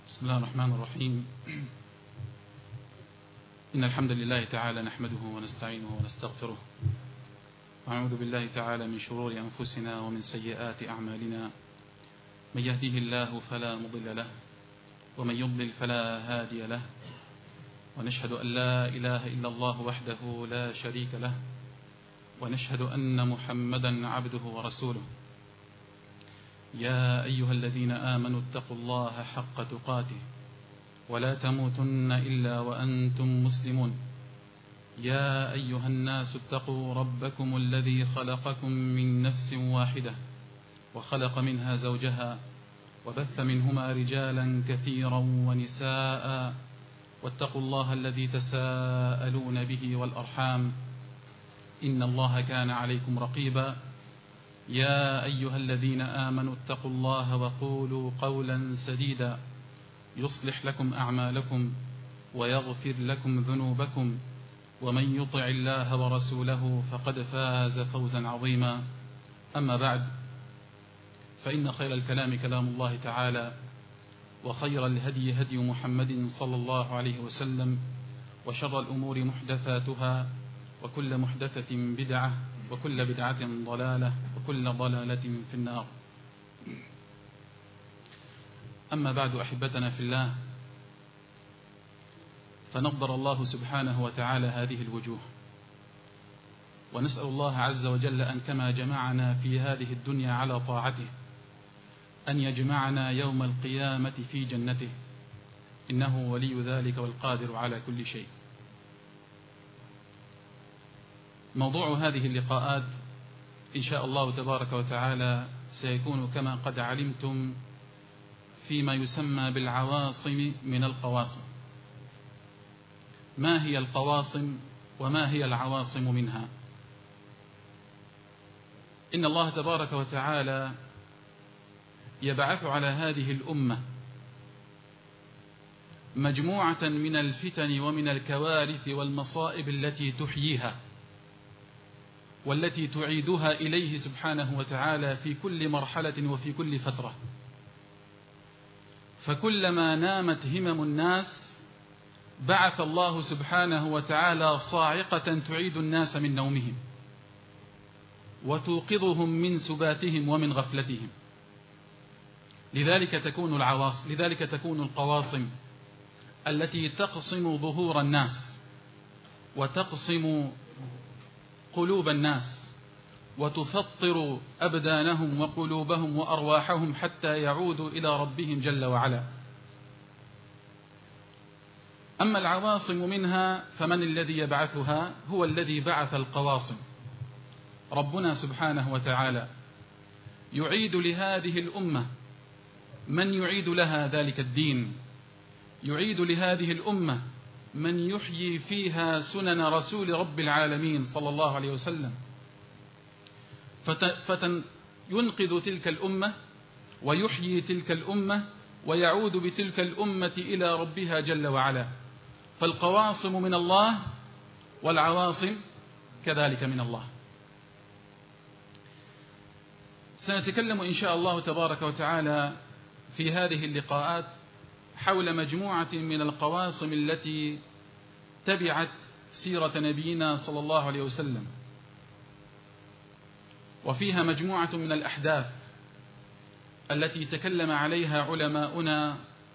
بسم الله الرحمن الرحيم. إن الحمد لله تعالى نحمده ونستعينه ونستغفره، ونعوذ بالله تعالى من شرور أنفسنا ومن سيئات أعمالنا. من يهده الله فلا مضل له، ومن يضلل فلا هادي له، ونشهد أن لا إله إلا الله وحده لا شريك له، ونشهد أن محمدا عبده ورسوله. يا أيها الذين آمنوا اتقوا الله حق تقاته ولا تموتن إلا وأنتم مسلمون. يا أيها الناس اتقوا ربكم الذي خلقكم من نفس واحدة وخلق منها زوجها وبث منهما رجالا كثيرا ونساء، واتقوا الله الذي تساءلون به والأرحام، إن الله كان عليكم رقيبا. يا أيها الذين آمنوا اتقوا الله وقولوا قولا سديدا يصلح لكم أعمالكم ويغفر لكم ذنوبكم، ومن يطع الله ورسوله فقد فاز فوزا عظيما. أما بعد، فإن خير الكلام كلام الله تعالى، وخير الهدي هدي محمد صلى الله عليه وسلم، وشر الأمور محدثاتها، وكل محدثة بدعة، وكل بدعة ضلالة، وكل ضلالة في النار. أما بعد، أحبتنا في الله، فنضر الله سبحانه وتعالى هذه الوجوه، ونسأل الله عز وجل أن كما جمعنا في هذه الدنيا على طاعته أن يجمعنا يوم القيامة في جنته، إنه ولي ذلك والقادر على كل شيء. موضوع هذه اللقاءات إن شاء الله تبارك وتعالى سيكون كما قد علمتم فيما يسمى بالعواصم من القواصم. ما هي القواصم وما هي العواصم منها؟ إن الله تبارك وتعالى يبعث على هذه الأمة مجموعة من الفتن ومن الكوارث والمصائب التي تحييها والتي تعيدها إليه سبحانه وتعالى في كل مرحلة وفي كل فترة. فكلما نامت همم الناس بعث الله سبحانه وتعالى صاعقة تعيد الناس من نومهم وتوقظهم من سباتهم ومن غفلتهم. لذلك تكون القواصم التي تقصم ظهور الناس وتقصم قلوب الناس وتفطر أبدانهم وقلوبهم وأرواحهم حتى يعودوا إلى ربهم جل وعلا. أما العواصم منها فمن الذي يبعثها؟ هو الذي بعث القواصم، ربنا سبحانه وتعالى يعيد لهذه الأمة من يعيد لها ذلك الدين، يعيد لهذه الأمة من يحيي فيها سنن رسول رب العالمين صلى الله عليه وسلم، ينقذ تلك الأمة ويحيي تلك الأمة ويعود بتلك الأمة إلى ربها جل وعلا. فالقواصم من الله والعواصم كذلك من الله. سنتكلم إن شاء الله تبارك وتعالى في هذه اللقاءات حول مجموعة من القواصم التي تبعت سيرة نبينا صلى الله عليه وسلم، وفيها مجموعة من الأحداث التي تكلم عليها علماؤنا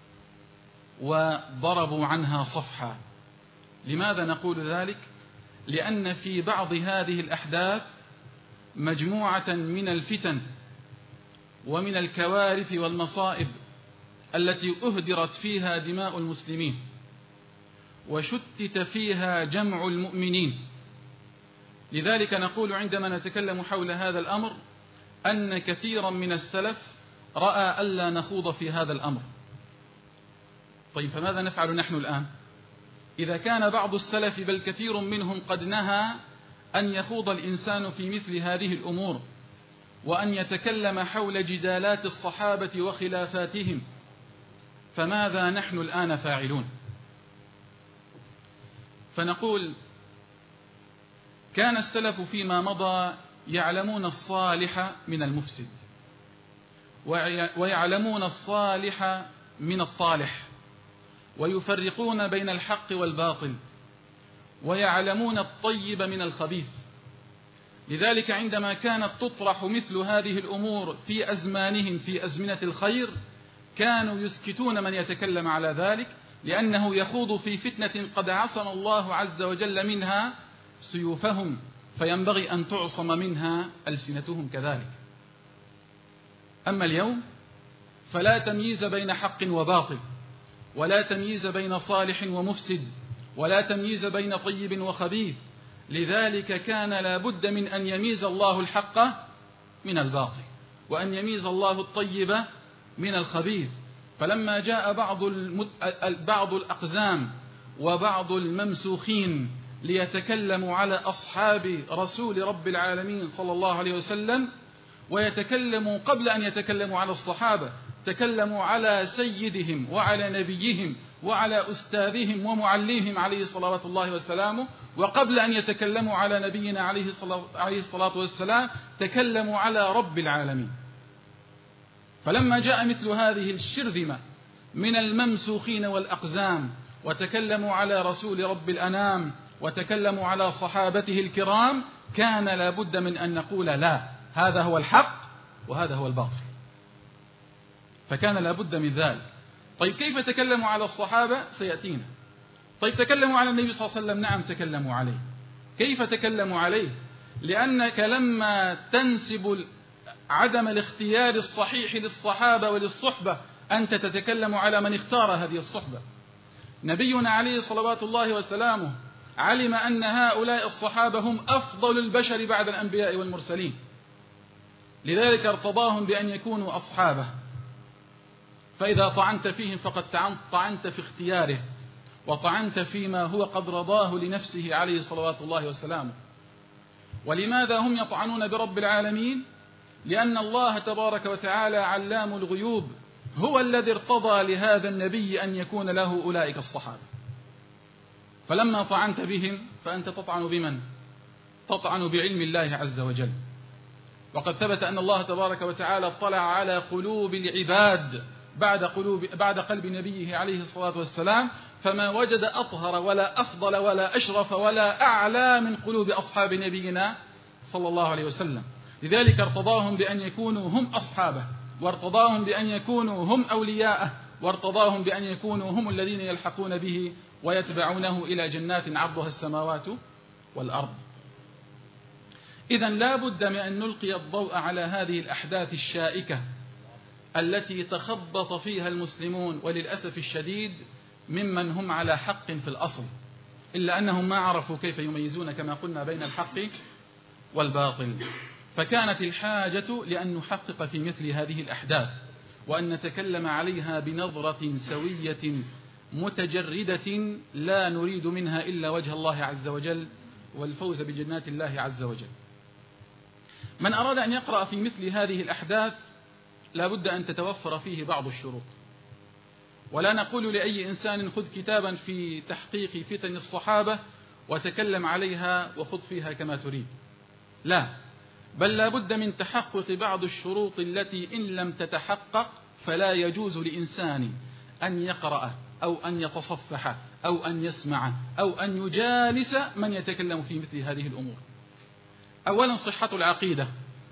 وضربوا عنها صفحة. لماذا نقول ذلك؟ لأن في بعض هذه الأحداث مجموعة من الفتن ومن الكوارث والمصائب التي أهدرت فيها دماء المسلمين وشتت فيها جمع المؤمنين. لذلك نقول عندما نتكلم حول هذا الأمر أن كثيرا من السلف رأى ألا نخوض في هذا الأمر. طيب، فماذا نفعل نحن الآن؟ إذا كان بعض السلف بل كثير منهم قد نهى أن يخوض الإنسان في مثل هذه الأمور وأن يتكلم حول جدالات الصحابة وخلافاتهم، فماذا نحن الآن فاعلون؟ فنقول كان السلف فيما مضى يعلمون الصالح من المفسد ويعلمون الصالح من الطالح، ويفرقون بين الحق والباطل، ويعلمون الطيب من الخبيث. لذلك عندما كانت تطرح مثل هذه الأمور في أزمانهم في أزمنة الخير كانوا يسكتون من يتكلم على ذلك، لأنه يخوض في فتنة قد عصم الله عز وجل منها سيوفهم، فينبغي أن تعصم منها ألسنتهم كذلك. أما اليوم فلا تمييز بين حق وباطل، ولا تمييز بين صالح ومفسد، ولا تمييز بين طيب وخبيث. لذلك كان لا بد من أن يميز الله الحق من الباطل، وأن يميز الله الطيب من الخبيث. فلما جاء بعض الأقزام وبعض الممسوخين ليتكلموا على أصحاب رسول رب العالمين صلى الله عليه وسلم، ويتكلموا قبل أن يتكلموا على الصحابة تكلموا على سيدهم وعلى نبيهم وعلى أستاذهم ومعليهم عليه صلوات الله وسلامه، وقبل أن يتكلموا على نبينا عليه الصلاة والسلام تكلموا على رب العالمين. فلما جاء مثل هذه الشرذمة من الممسوخين والأقزام وتكلموا على رسول رب الأنام وتكلموا على صحابته الكرام، كان لا بد من أن نقول لا، هذا هو الحق وهذا هو الباطل. فكان لا بد من ذلك. طيب كيف تكلموا على الصحابة؟ سيأتينا. طيب تكلموا على النبي صلى الله عليه وسلم؟ نعم تكلموا عليه. كيف تكلموا عليه؟ لأنك لما تنسب عدم الاختيار الصحيح للصحابة وللصحبة أنت تتكلم على من اختار هذه الصحبة. نبينا عليه صلوات الله وسلامه علم أن هؤلاء الصحابة هم أفضل البشر بعد الأنبياء والمرسلين، لذلك ارتضاهم بأن يكونوا أصحابه. فإذا طعنت فيهم فقد طعنت في اختياره، وطعنت فيما هو قد رضاه لنفسه عليه صلوات الله وسلامه. ولماذا هم يطعنون برب العالمين؟ لأن الله تبارك وتعالى علام الغيوب هو الذي ارتضى لهذا النبي أن يكون له أولئك الصحابة. فلما طعنت بهم فأنت تطعن بمن؟ تطعن بعلم الله عز وجل. وقد ثبت أن الله تبارك وتعالى اطلع على قلوب العباد بعد قلب نبيه عليه الصلاة والسلام، فما وجد أطهر ولا أفضل ولا أشرف ولا أعلى من قلوب أصحاب نبينا صلى الله عليه وسلم. لذلك ارتضاهم بأن يكونوا هم أصحابه، وارتضاهم بأن يكونوا هم أولياءه، وارتضاهم بأن يكونوا هم الذين يلحقون به ويتبعونه إلى جنات عرضها السماوات والأرض. إذن لا بد من أن نلقي الضوء على هذه الأحداث الشائكة التي تخبط فيها المسلمون، وللأسف الشديد ممن هم على حق في الأصل، إلا أنهم ما عرفوا كيف يميزون كما قلنا بين الحق والباطل. فكانت الحاجة لأن نحقق في مثل هذه الأحداث، وأن نتكلم عليها بنظرة سوية متجردة لا نريد منها إلا وجه الله عز وجل والفوز بجنات الله عز وجل. من أراد أن يقرأ في مثل هذه الأحداث لا بد أن تتوفر فيه بعض الشروط. ولا نقول لأي إنسان خذ كتابا في تحقيق فتن الصحابة وتكلم عليها وخذ فيها كما تريد، لا، بل لا بد من تحقق بعض الشروط التي إن لم تتحقق فلا يجوز لإنسان أن يقرأ أو أن يتصفح أو أن يسمع أو أن يجالس من يتكلم في مثل هذه الأمور. أولا صحة العقيدة.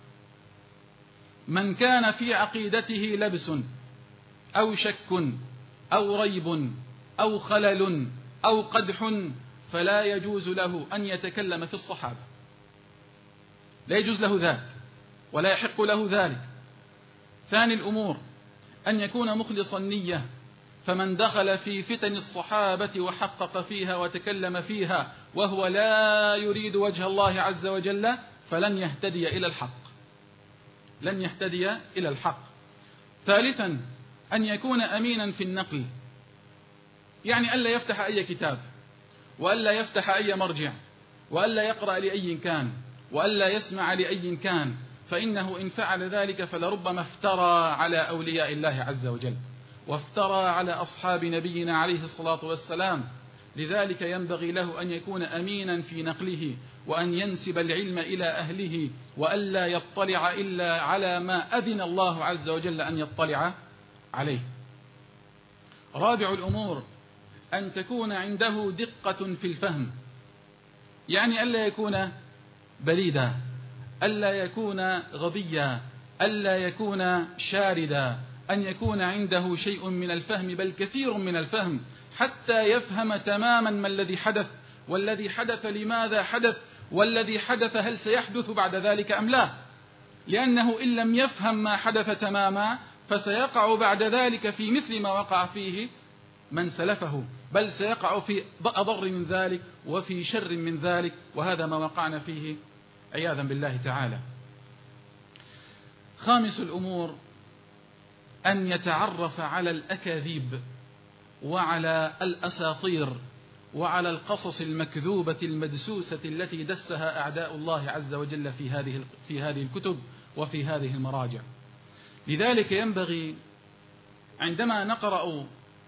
من كان في عقيدته لبس أو شك أو ريب أو خلل أو قدح فلا يجوز له أن يتكلم في الصحابة، لا يجوز له ذلك ولا يحق له ذلك. ثاني الأمور أن يكون مخلصا النية، فمن دخل في فتن الصحابة وحقق فيها وتكلم فيها وهو لا يريد وجه الله عز وجل فلن يهتدي إلى الحق، لن يهتدي إلى الحق. ثالثا أن يكون أمينا في النقل، يعني ألا يفتح أي كتاب وألا يفتح أي مرجع وألا يقرأ لأي كان وألا يسمع لأي كان، فإنه إن فعل ذلك فلربما افترى على أولياء الله عز وجل وافترى على أصحاب نبينا عليه الصلاة والسلام. لذلك ينبغي له أن يكون أمينا في نقله، وأن ينسب العلم إلى أهله، وألا يطلع إلا على ما أذن الله عز وجل أن يطلع عليه. رابع الأمور أن تكون عنده دقة في الفهم، يعني ألا يكون بليدا، ألا يكون غبيا، ألا يكون شاردا، أن يكون عنده شيء من الفهم بل كثير من الفهم، حتى يفهم تماما ما الذي حدث، والذي حدث لماذا حدث، والذي حدث هل سيحدث بعد ذلك أم لا، لأنه إن لم يفهم ما حدث تماما فسيقع بعد ذلك في مثل ما وقع فيه من سلفه، بل سيقع في أضر من ذلك وفي شر من ذلك، وهذا ما وقعنا فيه عياذا بالله تعالى. خامس الأمور أن يتعرف على الأكاذيب وعلى الأساطير وعلى القصص المكذوبة المدسوسة التي دسها أعداء الله عز وجل في هذه الكتب وفي هذه المراجع. لذلك ينبغي عندما نقرأ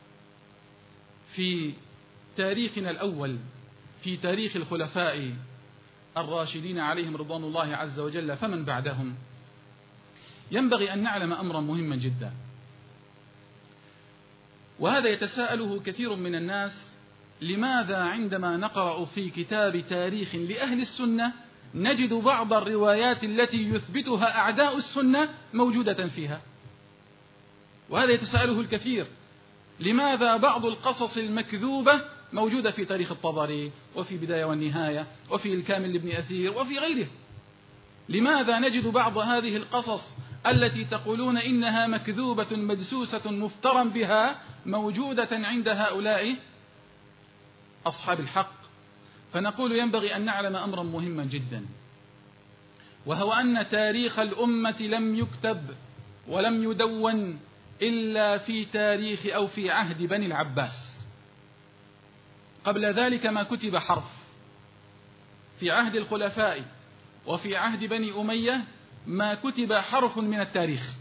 في تاريخنا الأول، في تاريخ الخلفاء الراشدين عليهم رضوان الله عز وجل فمن بعدهم، ينبغي أن نعلم أمرا مهما جدا، وهذا يتساءله كثير من الناس: لماذا عندما نقرأ في كتاب تاريخ لأهل السنة نجد بعض الروايات التي يثبتها أعداء السنة موجودة فيها؟ وهذا يتساءله الكثير: لماذا بعض القصص المكذوبة موجودة في تاريخ الطبري وفي بداية والنهاية وفي الكامل لابن أثير وفي غيره؟ لماذا نجد بعض هذه القصص التي تقولون إنها مكذوبة مدسوسة مفترى بها موجودة عند هؤلاء أصحاب الحق؟ فنقول ينبغي أن نعلم أمرا مهما جدا، وهو أن تاريخ الأمة لم يكتب ولم يدون إلا في تاريخ أو في عهد بني العباس. قبل ذلك ما كتب حرف. في عهد الخلفاء وفي عهد بني أمية ما كتب حرف من التاريخ.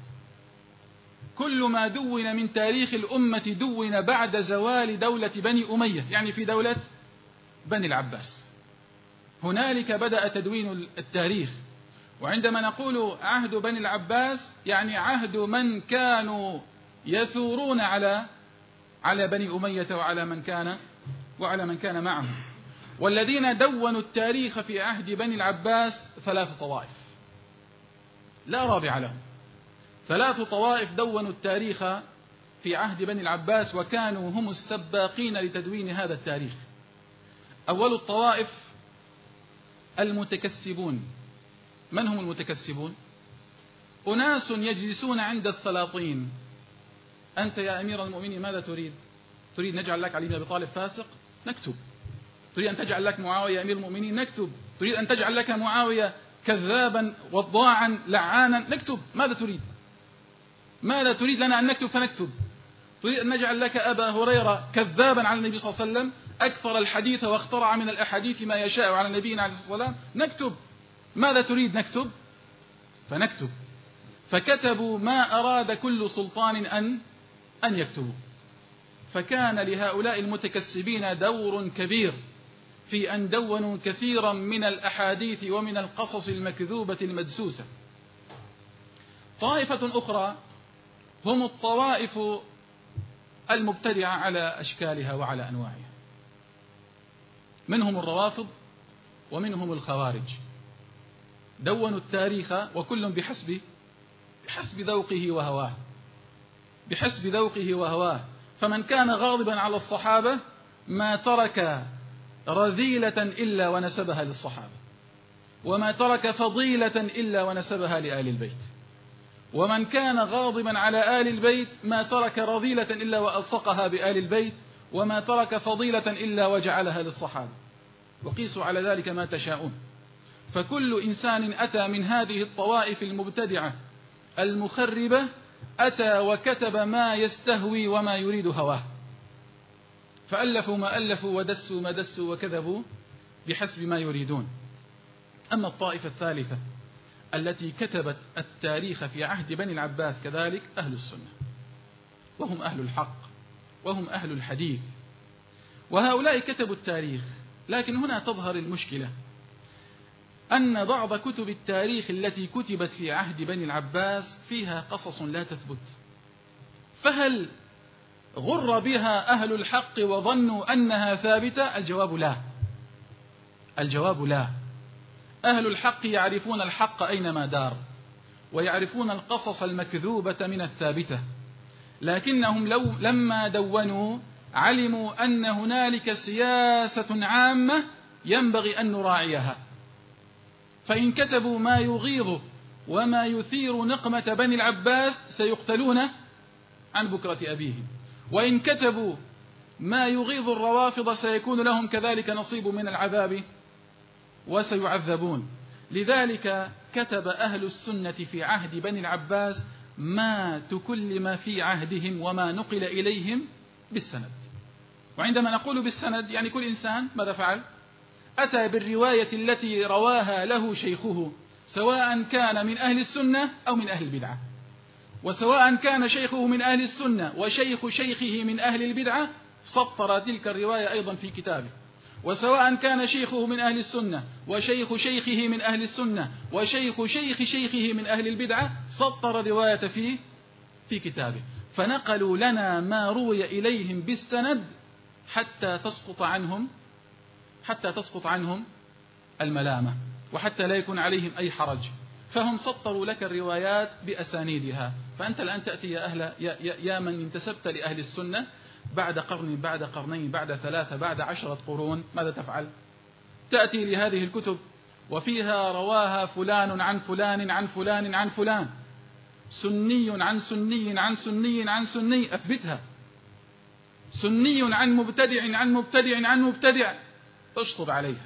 كل ما دون من تاريخ الأمة دون بعد زوال دولة بني أمية، يعني في دولة بني العباس. هنالك بدأ تدوين التاريخ. وعندما نقول عهد بني العباس يعني عهد من كانوا يثورون على بني أمية وعلى من كان معهم. والذين دونوا التاريخ في عهد بني العباس 3 طوائف لا رابع لهم. 3 طوائف دونوا التاريخ في عهد بني العباس وكانوا هم السباقين لتدوين هذا التاريخ. أول الطوائف المتكسبون. من هم المتكسبون؟ أناس يجلسون عند السلاطين: أنت يا أمير المؤمنين ماذا تريد؟ تريد نجعل لك علي بن أبي طالب فاسق؟ نكتب. تريد أن تجعل لك معاوية يا أمير المؤمنين؟ نكتب. تريد أن تجعل لك معاوية كذابا وضاعا لعانا؟ نكتب. ماذا تريد؟ ماذا تريد لنا أن نكتب فنكتب؟ تريد أن نجعل لك أبا هريرة كذابا على النبي صلى الله عليه وسلم أكثر الحديث واخترع من الأحاديث ما يشاء على نبينا عليه الصلاة والسلام؟ نكتب. ماذا تريد؟ نكتب. فنكتب. فكتبوا ما أراد كل سلطان أن يكتبوا. فكان لهؤلاء المتكسبين دور كبير في أن دونوا كثيرا من الأحاديث ومن القصص المكذوبة المدسوسة. طائفة أخرى هم الطوائف المبتدعة على أشكالها وعلى أنواعها، منهم الروافض ومنهم الخوارج. دونوا التاريخ وكل بحسب ذوقه وهواه، بحسب ذوقه وهواه. فمن كان غاضبا على الصحابة ما ترك رذيلة إلا ونسبها للصحابة، وما ترك فضيلة إلا ونسبها لآل البيت. ومن كان غاضبا على آل البيت ما ترك رذيلة إلا وألصقها بآل البيت، وما ترك فضيلة إلا وجعلها للصحابة. وقيسوا على ذلك ما تشاءون. فكل إنسان أتى من هذه الطوائف المبتدعة المخربة أتى وكتب ما يستهوي وما يريد هواه، فألفوا ما ألفوا ودسوا ما دسوا وكذبوا بحسب ما يريدون. أما الطائفة الثالثة التي كتبت التاريخ في عهد بني العباس كذلك أهل السنة، وهم أهل الحق وهم أهل الحديث، وهؤلاء كتبوا التاريخ. لكن هنا تظهر المشكلة، أن بعض كتب التاريخ التي كتبت في عهد بني العباس فيها قصص لا تثبت. فهل غر بها أهل الحق وظنوا أنها ثابتة؟ الجواب لا. الجواب لا. أهل الحق يعرفون الحق أينما دار، ويعرفون القصص المكذوبة من الثابتة، لكنهم لما دونوا علموا أن هنالك سياسة عامة ينبغي أن نراعيها، فإن كتبوا ما يغيظ وما يثير نقمة بني العباس سيقتلون عن بكرة أبيهم، وإن كتبوا ما يغيظ الروافض سيكون لهم كذلك نصيب من العذاب وسيعذبون. لذلك كتب أهل السنة في عهد بني العباس ما تكلم في عهدهم وما نقل إليهم بالسند. وعندما نقول بالسند يعني كل إنسان ماذا فعل؟ أتى بالرواية التي رواها له شيخه، سواء كان من أهل السنة أو من أهل البدعة، وسواء كان شيخه من أهل السنة وشيخ شيخه من أهل البدعة سطر تلك الرواية أيضا في كتابه، وسواء كان شيخه من أهل السنة وشيخ شيخه من أهل السنة وشيخ شيخ شيخه من أهل البدعة سطر رواية في كتابه. فنقلوا لنا ما روي إليهم بالسند حتى تسقط عنهم الملامة، وحتى لا يكون عليهم أي حرج، فهم سطروا لك الروايات بأسانيدها. فأنت الآن تأتي يا من انتسبت لأهل السنة بعد قرن، بعد قرنين، بعد 3، بعد 10 قرون، ماذا تفعل؟ تأتي لهذه الكتب وفيها رواها فلان عن فلان عن فلان عن فلان، سني عن سني عن سني عن سني، أثبتها. سني عن مبتدع عن مبتدع عن مبتدع، اشطب عليها،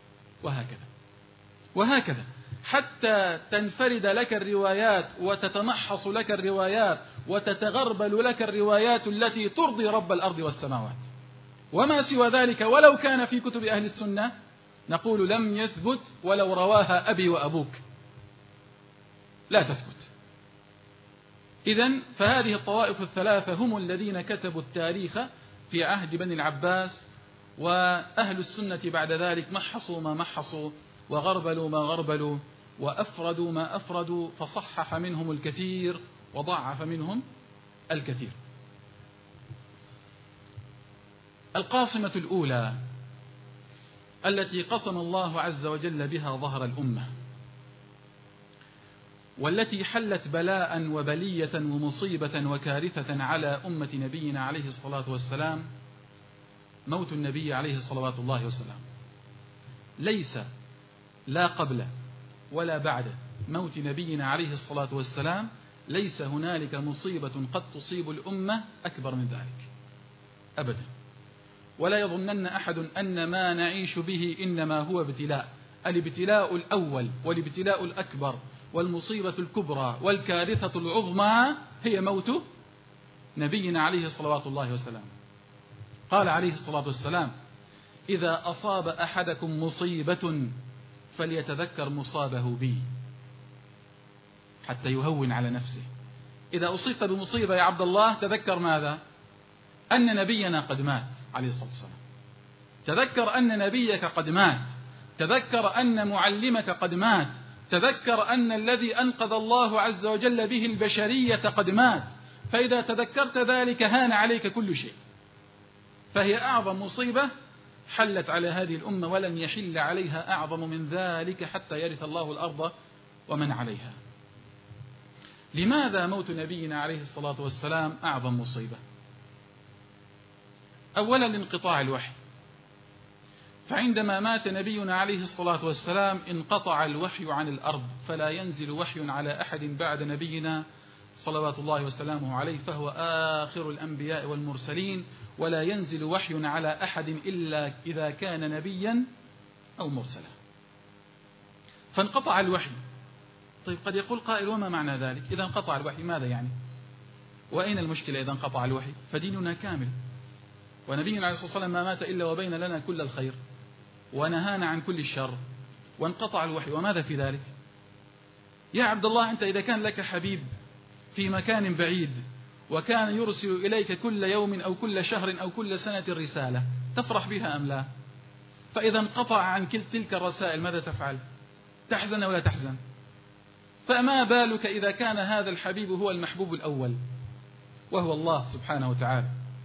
وهكذا حتى تنفرد لك الروايات وتتمحص لك الروايات وتتغربل لك الروايات التي ترضي رب الأرض والسماوات. وما سوى ذلك ولو كان في كتب أهل السنة نقول لم يثبت ولو رواها أبي وأبوك، لا تثبت. إذن فهذه الطوائف الثلاثة هم الذين كتبوا التاريخ في عهد بني العباس، وأهل السنة بعد ذلك محصوا ما محصوا وغربلوا ما غربلوا وأفردوا ما أفردوا، فصحح منهم الكثير وضعف منهم الكثير. القاصمة الأولى التي قسم الله عز وجل بها ظهر الأمة، والتي حلت بلاء وبلية ومصيبة وكارثة على أمة نبينا عليه الصلاة والسلام، موت النبي عليه الصلاة الله والسلام. ليس لا قبل ولا بعد موت نبينا عليه الصلاة والسلام ليس هنالك مصيبة قد تصيب الأمة أكبر من ذلك أبدا. ولا يظنن أحد أن ما نعيش به إنما هو ابتلاء. الابتلاء الأول والابتلاء الأكبر والمصيبة الكبرى والكارثة العظمى هي موت نبينا عليه الصلاة الله والسلام. قال عليه الصلاة والسلام: إذا أصاب أحدكم مصيبة فليتذكر مصابه بي، حتى يهون على نفسه. إذا أصبت بمصيبة يا عبد الله تذكر ماذا؟ أن نبينا قد مات عليه الصلاة والسلام. تذكر أن نبيك قد مات، تذكر أن معلمك قد مات، تذكر أن الذي أنقذ الله عز وجل به البشرية قد مات. فإذا تذكرت ذلك هان عليك كل شيء. فهي أعظم مصيبة حلت على هذه الأمة، ولن يحل عليها أعظم من ذلك حتى يرث الله الأرض ومن عليها. لماذا موت نبينا عليه الصلاة والسلام أعظم مصيبة؟ أولا لانقطاع الوحي، فعندما مات نبينا عليه الصلاة والسلام انقطع الوحي عن الأرض، فلا ينزل وحي على أحد بعد نبينا صلوات الله وسلامه عليه، فهو آخر الأنبياء والمرسلين، ولا ينزل وحي على أحد إلا إذا كان نبيا أو مرسلا. فانقطع الوحي. طيب قد يقول قائل: وما معنى ذلك؟ إذا انقطع الوحي ماذا يعني؟ وأين المشكلة إذا انقطع الوحي؟ فديننا كامل، ونبينا عليه الصلاة والسلام ما مات إلا وبين لنا كل الخير ونهانا عن كل الشر، وانقطع الوحي، وماذا في ذلك؟ يا عبد الله، أنت إذا كان لك حبيب في مكان بعيد وكان يرسل إليك كل يوم أو كل شهر أو كل سنة رسالة، تفرح بها أم لا؟ فإذا انقطع عن كل تلك الرسائل ماذا تفعل؟ تحزن ولا تحزن؟ فما بالك إذا كان هذا الحبيب هو المحبوب الأول وهو الله سبحانه وتعالى.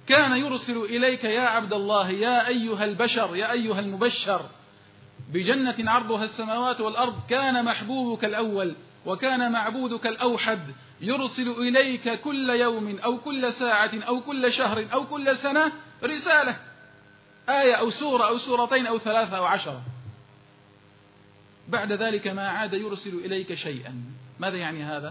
كان يرسل إليك يا عبد الله يا أيها البشر يا أيها المبشر بجنة عرضها السماوات والأرض، كان محبوبك الأول وكان معبودك الأوحد يرسل إليك كل يوم أو كل ساعة أو كل شهر أو كل سنة رسالة، آية أو سورة أو سورتين أو 3 أو 10. بعد ذلك ما عاد يرسل إليك شيئا. ماذا يعني هذا؟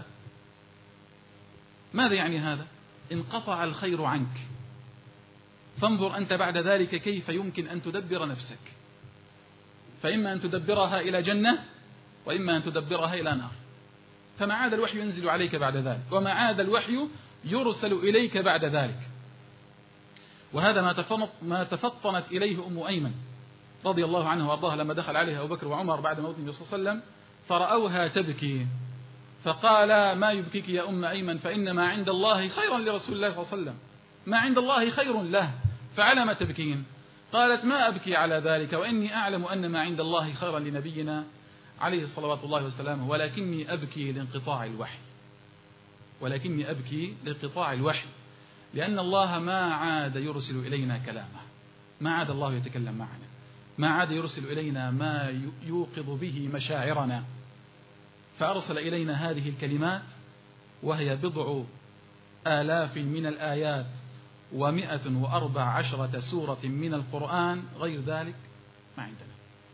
ماذا يعني هذا؟ انقطع الخير عنك. فانظر أنت بعد ذلك كيف يمكن أن تدبر نفسك، فإما أن تدبرها إلى جنة وإما أن تدبرها إلى نار. فما عاد الوحي ينزل عليك بعد ذلك، وما عاد الوحي يرسل إليك بعد ذلك. وهذا ما تفطنت إليه أم أيمن رضي الله عنه وأرضاها لما دخل عليها أبو بكر وعمر بعد موت النبي صلى الله عليه وسلم فرأوها تبكي، فقال: ما يبكيك يا أم أيمن؟ فإن ما عند الله خيرا لرسول الله صلى الله عليه وسلم، ما عند الله خير له، فعلى ما تبكين؟ قالت: ما أبكي على ذلك، وإني أعلم أن ما عند الله خيرا لنبينا عليه الصلاة الله وسلامه، ولكني أبكي لانقطاع الوحي، ولكني أبكي لانقطاع الوحي، لأن الله ما عاد يرسل إلينا كلامه، ما عاد الله يتكلم معنا، ما عاد يرسل إلينا ما يوقظ به مشاعرنا. فأرسل إلينا هذه الكلمات وهي 1000 من الآيات و114 سورة من القرآن، غير ذلك ما عندنا.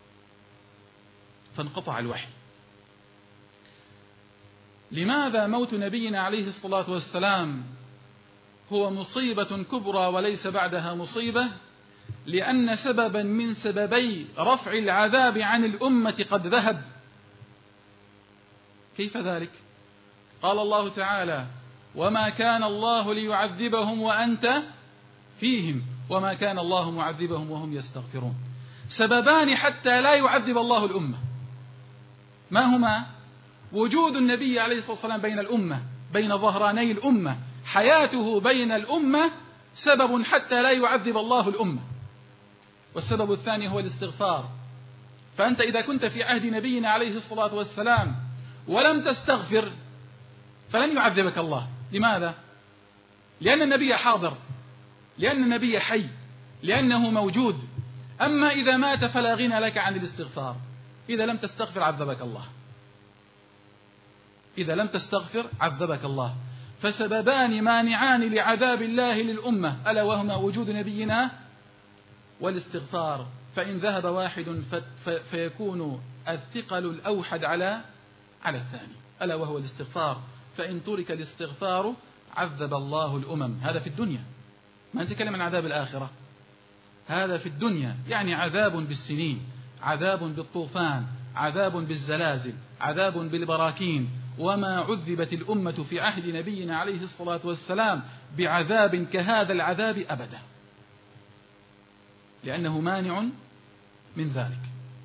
فانقطع الوحي. لماذا موت نبينا عليه الصلاة والسلام هو مصيبة كبرى وليس بعدها مصيبة؟ لأن سببا من سببي رفع العذاب عن الأمة قد ذهب. كيف ذلك؟ قال الله تعالى: وما كان الله ليعذبهم وأنت فيهم وما كان الله معذبهم وهم يستغفرون. سببان حتى لا يعذب الله الأمة. ما هما؟ وجود النبي عليه الصلاة والسلام بين الأمة، بين ظهراني الأمة، حياته بين الأمة سبب حتى لا يعذب الله الأمة. والسبب الثاني هو الاستغفار. فأنت إذا كنت في عهد نبينا عليه الصلاة والسلام ولم تستغفر فلن يعذبك الله. لماذا؟ لأن النبي حاضر، لأن النبي حي، لأنه موجود. أما إذا مات فلا غنى لك عن الاستغفار. إذا لم تستغفر عذبك الله، إذا لم تستغفر عذبك الله. فسببان مانعان لعذاب الله للأمة، ألا وهما وجود نبينا والاستغفار. فإن ذهب واحد فيكون الثقل الأوحد على الثاني، ألا وهو الاستغفار. فإن ترك الاستغفار عذب الله الأمم. هذا في الدنيا، ما نتكلم عن عذاب الآخرة. هذا في الدنيا، يعني عذاب بالسنين، عذاب بالطوفان، عذاب بالزلازل، عذاب بالبراكين. وما عذبت الأمة في عهد نبينا عليه الصلاة والسلام بعذاب كهذا العذاب أبدا، لأنه مانع من ذلك.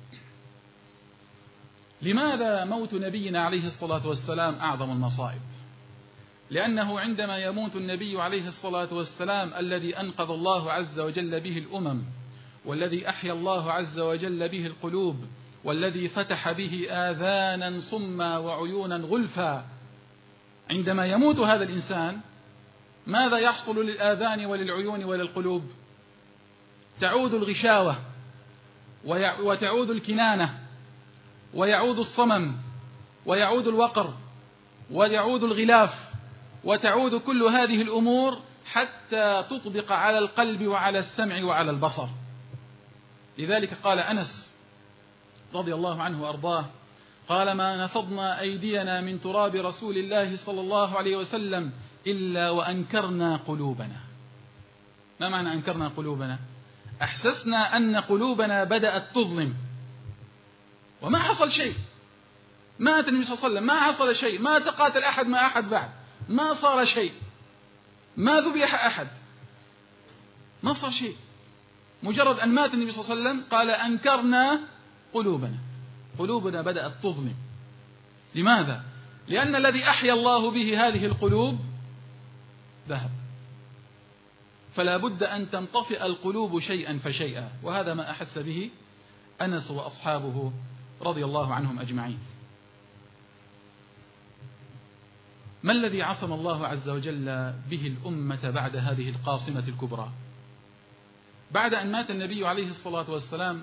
لماذا موت نبينا عليه الصلاة والسلام أعظم المصائب؟ لأنه عندما يموت النبي عليه الصلاة والسلام الذي أنقذ الله عز وجل به الأمم، والذي أحيا الله عز وجل به القلوب، والذي فتح به آذانا صما وعيونا غلفا، عندما يموت هذا الإنسان ماذا يحصل للآذان وللعيون وللقلوب؟ تعود الغشاوة وتعود الكنانة ويعود الصمم ويعود الوقر ويعود الغلاف وتعود كل هذه الأمور حتى تطبق على القلب وعلى السمع وعلى البصر. لذلك قال أنس رضي الله عنه وأرضاه قال: ما نفضنا أيدينا من تراب رسول الله صلى الله عليه وسلم إلا وأنكرنا قلوبنا. ما معنى أنكرنا قلوبنا؟ أحسسنا أن قلوبنا بدأت تظلم وما حصل شيء. مات النبي صلى الله عليه وسلم، ما حصل شيء، ما تقاتل أحد مع أحد بعد، ما صار شيء، ما ذبح أحد، ما صار شيء. مجرد أن مات النبي صلى الله عليه وسلم قال: أنكرنا قلوبنا، قلوبنا بدأت تظلم. لماذا؟ لأن الذي أحيا الله به هذه القلوب ذهب، فلا بد أن تنطفئ القلوب شيئا فشيئا. وهذا ما أحس به أنس وأصحابه رضي الله عنهم أجمعين. ما الذي عصم الله عز وجل به الأمة بعد هذه القاصمة الكبرى؟ بعد أن مات النبي عليه الصلاة والسلام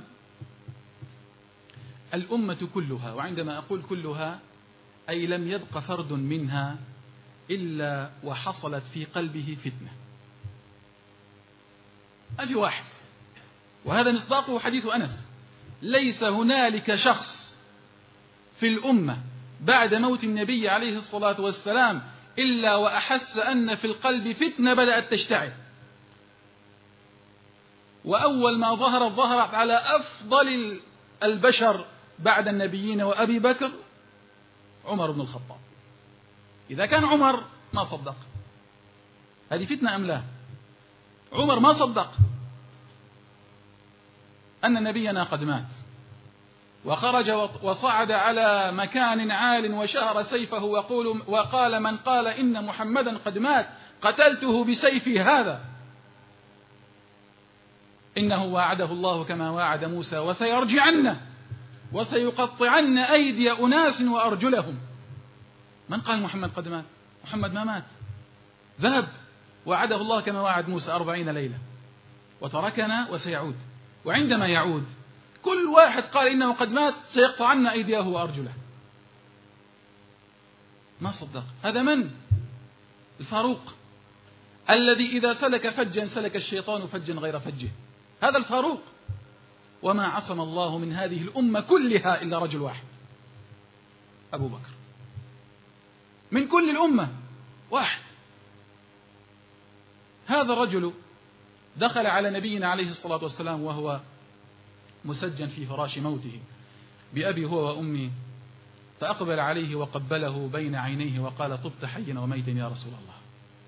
الأمة كلها، وعندما أقول كلها أي لم يبق فرد منها إلا وحصلت في قلبه فتنة. ما في واحد، وهذا مصداقه حديث أنس: ليس هنالك شخص في الأمة بعد موت النبي عليه الصلاة والسلام إلا وأحس أن في القلب فتنة بدأت تشتعل. وأول ما ظهرت على أفضل البشر بعد النبيين وأبي بكر عمر بن الخطاب. إذا كان عمر ما صدق هذه فتنة أم لا؟ عمر ما صدق أن نبينا قد مات، وخرج وصعد على مكان عال وشهر سيفه وقال: من قال إن محمدا قد مات قتلته بسيفي هذا، إنه واعده الله كما واعد موسى وسيرجعن وسيقطعن أيدي أناس وأرجلهم. من قال محمد قد مات؟ محمد ما مات، ذهب وعده الله كما وعد موسى 40 ليلة وتركنا وسيعود. وعندما يعود كل واحد قال إنه قد مات سيقطعن أيديه وأرجله. ما صدق. هذا من؟ الفاروق الذي إذا سلك فجا سلك الشيطان فجا غير فجه. هذا الفاروق. وما عصم الله من هذه الأمة كلها إلا رجل واحد، أبو بكر. من كل الأمة واحد. هذا الرجل دخل على نبينا عليه الصلاة والسلام وهو مسجن في فراش موته بأبي هو وأمي، فأقبل عليه وقبله بين عينيه وقال: طبت حيا وميتا يا رسول الله.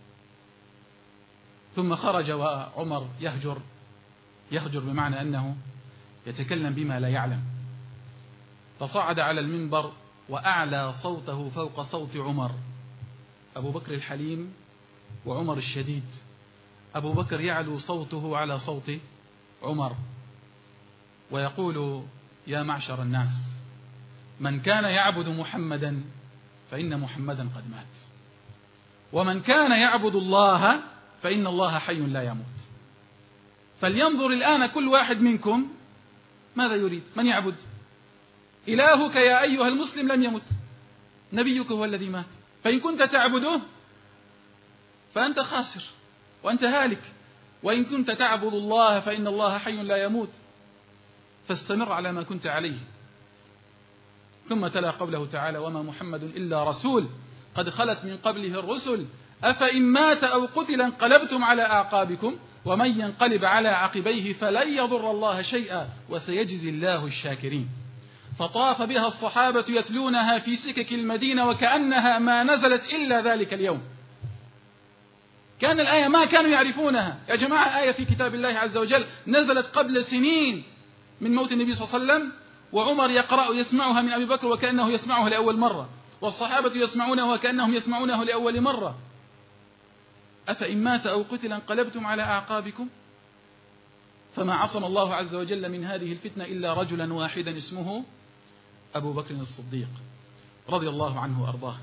ثم خرج وعمر يهجر بمعنى أنه يتكلم بما لا يعلم، فصعد على المنبر وأعلى صوته فوق صوت عمر. أبو بكر الحليم وعمر الشديد. أبو بكر يعلو صوته على صوت عمر ويقول: يا معشر الناس، من كان يعبد محمدا فإن محمدا قد مات، ومن كان يعبد الله فإن الله حي لا يموت. فلينظر الآن كل واحد منكم ماذا يريد، من يعبد. إلهك يا أيها المسلم لم يمت، نبيك هو الذي مات، فإن كنت تعبده فأنت خاسر وأنت هالك، وإن كنت تعبد الله فإن الله حي لا يموت، فاستمر على ما كنت عليه. ثم تلا قوله تعالى: وما محمد إلا رسول قد خلت من قبله الرسل أفإن مات أو قتل انقلبتم على أعقابكم ومن ينقلب على عقبيه فلن يضر الله شيئا وسيجزي الله الشاكرين. فطاف بها الصحابة يتلونها في سكك المدينة وكأنها ما نزلت إلا ذلك اليوم. كان الآية ما كانوا يعرفونها يا جماعة، آية في كتاب الله عز وجل نزلت قبل سنين من موت النبي صلى الله عليه وسلم، وعمر يقرأ يسمعها من أبي بكر وكأنه يسمعها لأول مرة، والصحابة يسمعونها وكأنهم يسمعونه لأول مرة. أفإن مات أو قتل انقلبتم على أعقابكم. فما عصم الله عز وجل من هذه الفتنة إلا رجلا واحدا اسمه أبو بكر الصديق رضي الله عنه وأرضاه.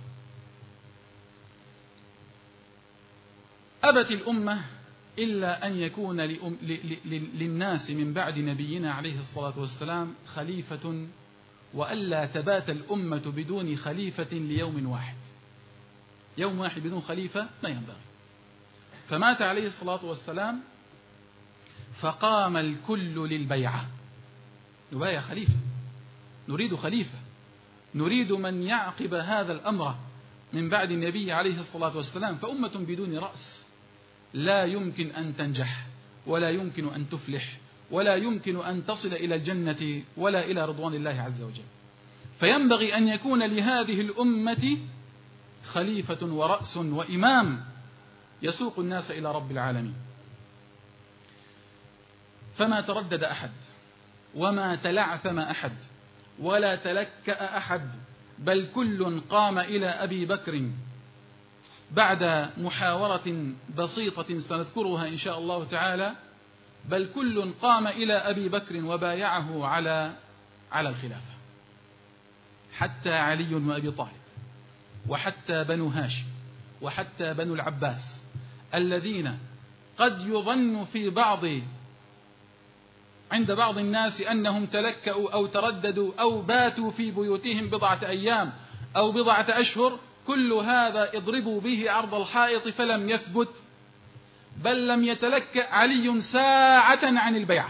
أبت الأمة إلا أن يكون للناس من بعد نبينا عليه الصلاة والسلام خليفة، وألا تبات الأمة بدون خليفة ليوم واحد. يوم واحد بدون خليفة ما ينبغي. فمات عليه الصلاة والسلام فقام الكل للبيعة. نبايع خليفة، نريد خليفة، نريد من يعقب هذا الأمر من بعد النبي عليه الصلاة والسلام. فأمة بدون رأس لا يمكن أن تنجح، ولا يمكن أن تفلح، ولا يمكن أن تصل إلى الجنة ولا إلى رضوان الله عز وجل. فينبغي أن يكون لهذه الأمة خليفة ورأس وإمام يسوق الناس إلى رب العالمين. فما تردد أحد، وما تلعثم أحد، ولا تلكأ أحد، بل كل قام إلى أبي بكر بعد محاورة بسيطة سنذكرها إن شاء الله تعالى. بل كل قام إلى أبي بكر وبايعه على الخلافة، حتى علي وأبي طالب، وحتى بنو هاشم، وحتى بنو العباس الذين قد يظن عند بعض الناس أنهم تلكأوا أو ترددوا أو باتوا في بيوتهم بضعة أيام أو بضعة أشهر، كل هذا اضربوا به عرض الحائط فلم يثبت، بل لم يتلكأ علي ساعة عن البيعة.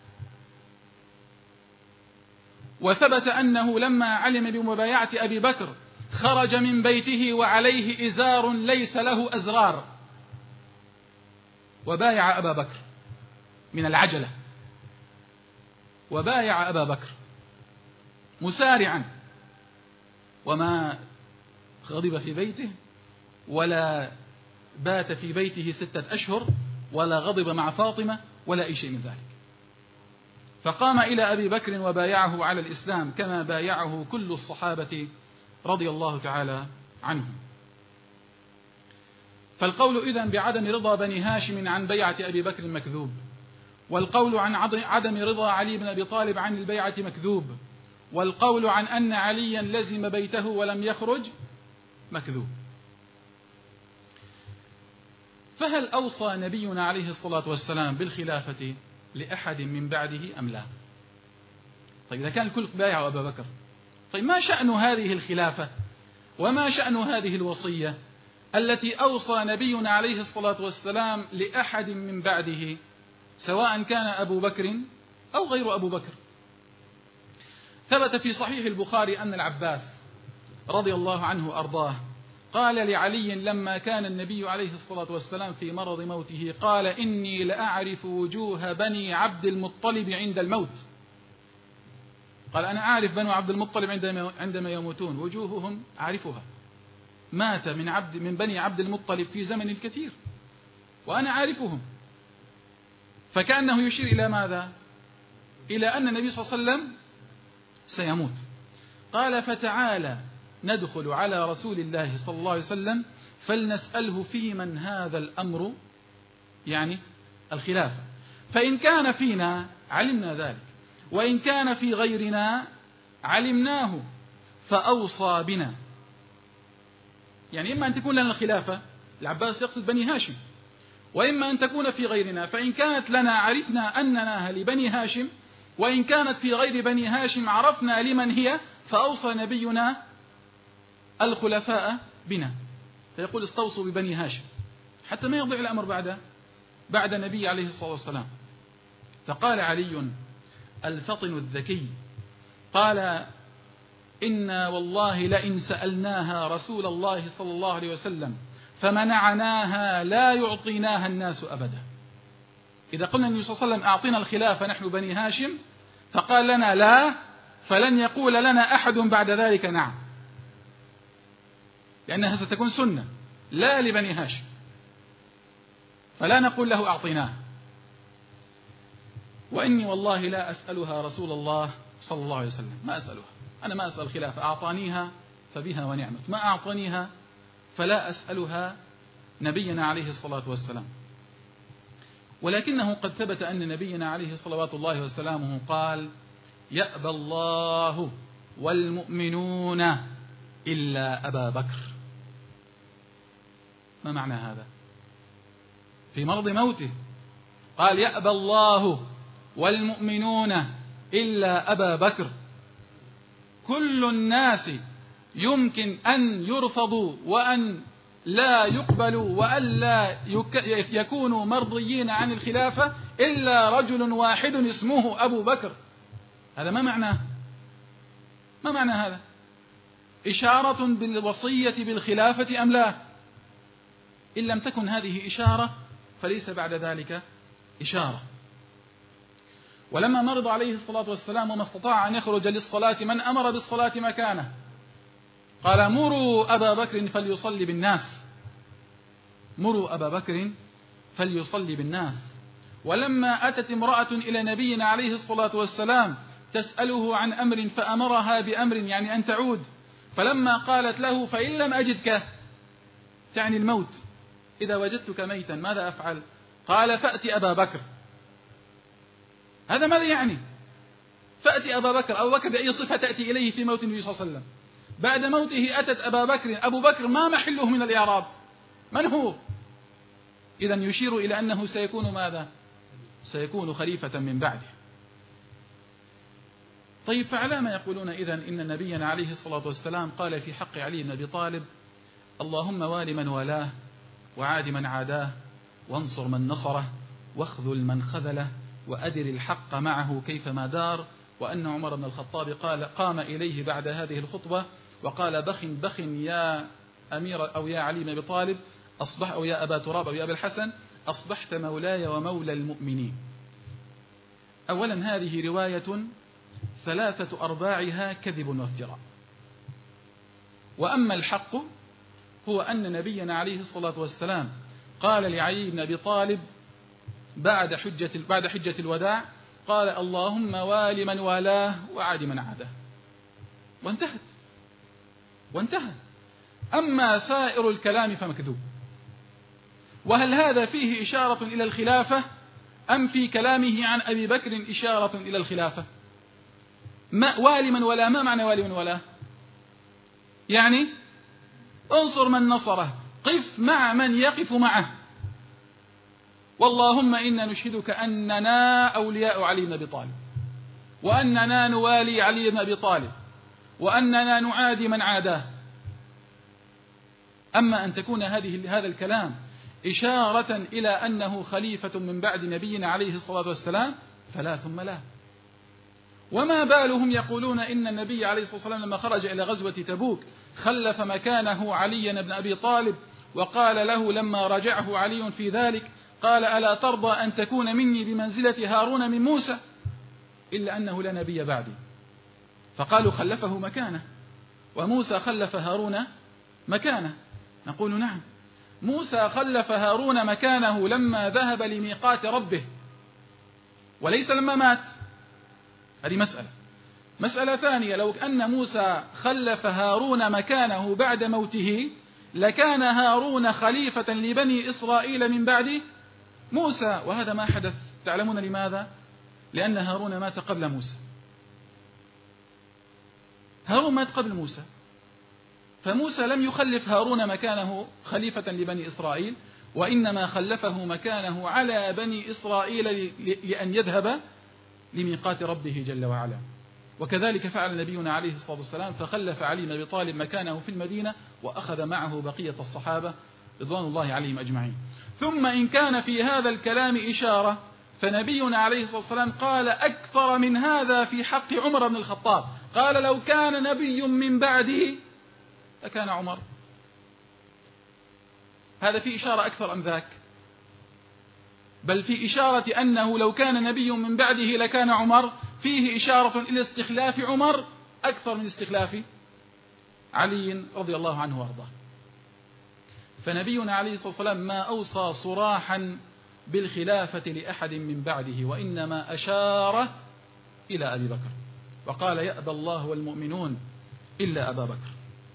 وثبت أنه لما علم بمبايعة أبي بكر خرج من بيته وعليه إزار ليس له أزرار، وبايع أبا بكر من العجلة، وبايع أبا بكر مسارعا، وما غضب في بيته ولا بات في بيته 6 أشهر ولا غضب مع فاطمة ولا أي شيء من ذلك، فقام إلى أبي بكر وبايعه على الإسلام كما بايعه كل الصحابة رضي الله تعالى عنهم. فالقول إذن بعدم رضا بني هاشم عن بيعة أبي بكر مكذوب، والقول عن عدم رضا علي بن أبي طالب عن البيعة مكذوب، والقول عن أن عليا لزم بيته ولم يخرج مكذوب. فهل أوصى نبينا عليه الصلاة والسلام بالخلافة لأحد من بعده أم لا؟ طيب إذا كان الكل بايع أبا بكر، طيب ما شأن هذه الخلافة وما شأن هذه الوصية التي أوصى نبينا عليه الصلاة والسلام لأحد من بعده، سواء كان أبو بكر أو غير أبو بكر؟ ثبت في صحيح البخاري أن العباس رضي الله عنه وأرضاه قال لعلي لما كان النبي عليه الصلاة والسلام في مرض موته، قال: إني لأعرف وجوه بني عبد المطلب عند الموت. قال: أنا أعرف بنو عبد المطلب عندما يموتون، وجوههم أعرفها، مات من بني عبد المطلب في زمن الكثير وأنا أعرفهم. فكأنه يشير إلى ماذا؟ إلى أن النبي صلى الله عليه وسلم سيموت. قال: فتعالى ندخل على رسول الله صلى الله عليه وسلم فلنسأله في من هذا الأمر، يعني الخلافة، فإن كان فينا علمنا ذلك، وإن كان في غيرنا علمناه فأوصى بنا. يعني إما أن تكون لنا الخلافة، العباس يقصد بني هاشم، وإما أن تكون في غيرنا، فإن كانت لنا عرفنا أننا لبني هاشم، وإن كانت في غير بني هاشم عرفنا لمن هي، فأوصى نبينا الخلفاء بنا، فيقول: استوصوا ببني هاشم، حتى ما يضيع الأمر بعد النبي عليه الصلاة والسلام. فقال علي الفطن الذكي، قال: إنا والله لئن سألناها رسول الله صلى الله عليه وسلم فمنعناها لا يعطيناها الناس أبدا. إذا قلنا النبي صلى الله عليه وسلم أعطينا الخلافة نحن بني هاشم فقال لنا لا، فلن يقول لنا أحد بعد ذلك نعم، لأنها ستكون سنة لا لبني هاشم، فلا نقول له أعطيناه. وإني والله لا أسألها رسول الله صلى الله عليه وسلم، ما أسألها، أنا ما أسأل خلافة، أعطانيها فبها ونعمت، ما أعطانيها فلا أسألها نبينا عليه الصلاة والسلام. ولكنه قد ثبت أن نبينا عليه صلوات الله وسلامه قال: يأبى الله والمؤمنون إلا أبا بكر. ما معنى هذا؟ في مرض موته قال: يأبى الله والمؤمنون إلا أبا بكر. كل الناس يمكن أن يرفضوا وأن لا يقبلوا وأن لا يكونوا مرضيين عن الخلافة إلا رجل واحد اسمه أبو بكر. هذا ما معناه؟ ما معنى هذا؟ إشارة بالوصية بالخلافة أم لا؟ إن لم تكن هذه إشارة فليس بعد ذلك إشارة. ولما مرض عليه الصلاة والسلام وما استطاع أن يخرج للصلاة، من أمر بالصلاة مكانه؟ قال: مروا أبا بكر فليصلي بالناس، مروا أبا بكر فليصلي بالناس. ولما أتت امرأة إلى نبينا عليه الصلاة والسلام تسأله عن أمر فأمرها بأمر، يعني أن تعود، فلما قالت له: فإن لم أجدك، تعني الموت، إذا وجدتك ميتا ماذا أفعل؟ قال: فأتي أبا بكر. هذا ماذا يعني؟ فأتي أبا بكر. أبو بكر بأي صفة تأتي إليه في موت النبي صلى الله عليه وسلم؟ بعد موته أتت أبا بكر. أبو بكر ما محله من الإعراب؟ من هو؟ إذن يشير إلى أنه سيكون ماذا؟ سيكون خليفة من بعده. طيب فعلى ما يقولون إذن إن نبينا عليه الصلاة والسلام قال في حق علي بن أبي طالب: اللهم وال من والاه وعاد من عاداه وانصر من نصره واخذل من خذله وأدر الحق معه كيفما دار. وأن عمر بن الخطاب قام إليه بعد هذه الخطبة وقال: بخ بخ يا أمير أو يا علي بن أبي طالب، أصبح أو يا أبا تراب أو يا أبا الحسن، أصبحت مولاي ومولى المؤمنين. أولا هذه رواية 3/4 كذب وافتراء. وأما الحق هو أن نبينا عليه الصلاة والسلام قال لعلي بن أبي طالب بعد حجة الوداع، قال: اللهم وال من والاه وعاد من عاده، وانتهى. أما سائر الكلام فمكذوب. وهل هذا فيه إشارة إلى الخلافة أم في كلامه عن أبي بكر إشارة إلى الخلافة؟ وال من والاه، ما معنى وال من والاه؟ يعني انصر من نصره، قف مع من يقف معه. واللهم إنا نشهدك أننا أولياء علي بن أبي طالب، وأننا نوالي علي بن أبي طالب، وأننا نعادي من عاداه. أما أن تكون هذا الكلام إشارة إلى أنه خليفة من بعد نبينا عليه الصلاة والسلام فلا ثم لا. وما بالهم يقولون إن النبي عليه الصلاة والسلام لما خرج إلى غزوة تبوك خلف مكانه علي بن أبي طالب، وقال له لما رجعه علي في ذلك قال: ألا ترضى أن تكون مني بمنزلة هارون من موسى؟ إلا أنه لا نبي بعدي. فقالوا خلفه مكانه، وموسى خلف هارون مكانه. نقول نعم، موسى خلف هارون مكانه لما ذهب لميقات ربه، وليس لما مات. هذه مسألة ثانية. لو أن موسى خلف هارون مكانه بعد موته لكان هارون خليفة لبني إسرائيل من بعد موسى، وهذا ما حدث. تعلمون لماذا؟ لأن هارون مات قبل موسى. هارون مات قبل موسى، فموسى لم يخلف هارون مكانه خليفة لبني إسرائيل، وإنما خلفه مكانه على بني إسرائيل لأن يذهب لميقات ربه جل وعلا. وكذلك فعل نبينا عليه الصلاة والسلام، فخلف علي بن أبي طالب مكانه في المدينة وأخذ معه بقية الصحابة رضوان الله عليهم أجمعين. ثم إن كان في هذا الكلام إشارة فنبينا عليه الصلاة والسلام قال أكثر من هذا في حق عمر بن الخطاب، قال: لو كان نبي من بعده لكان عمر. هذا في إشارة أكثر أم ذاك؟ بل في إشارة أنه لو كان نبي من بعده لكان عمر، فيه إشارة إلى استخلاف عمر أكثر من استخلاف علي رضي الله عنه وارضاه. فنبينا عليه الصلاة والسلام ما أوصى صراحا بالخلافة لأحد من بعده، وإنما أشار إلى أبي بكر وقال: يأبى الله والمؤمنون إلا أبا بكر.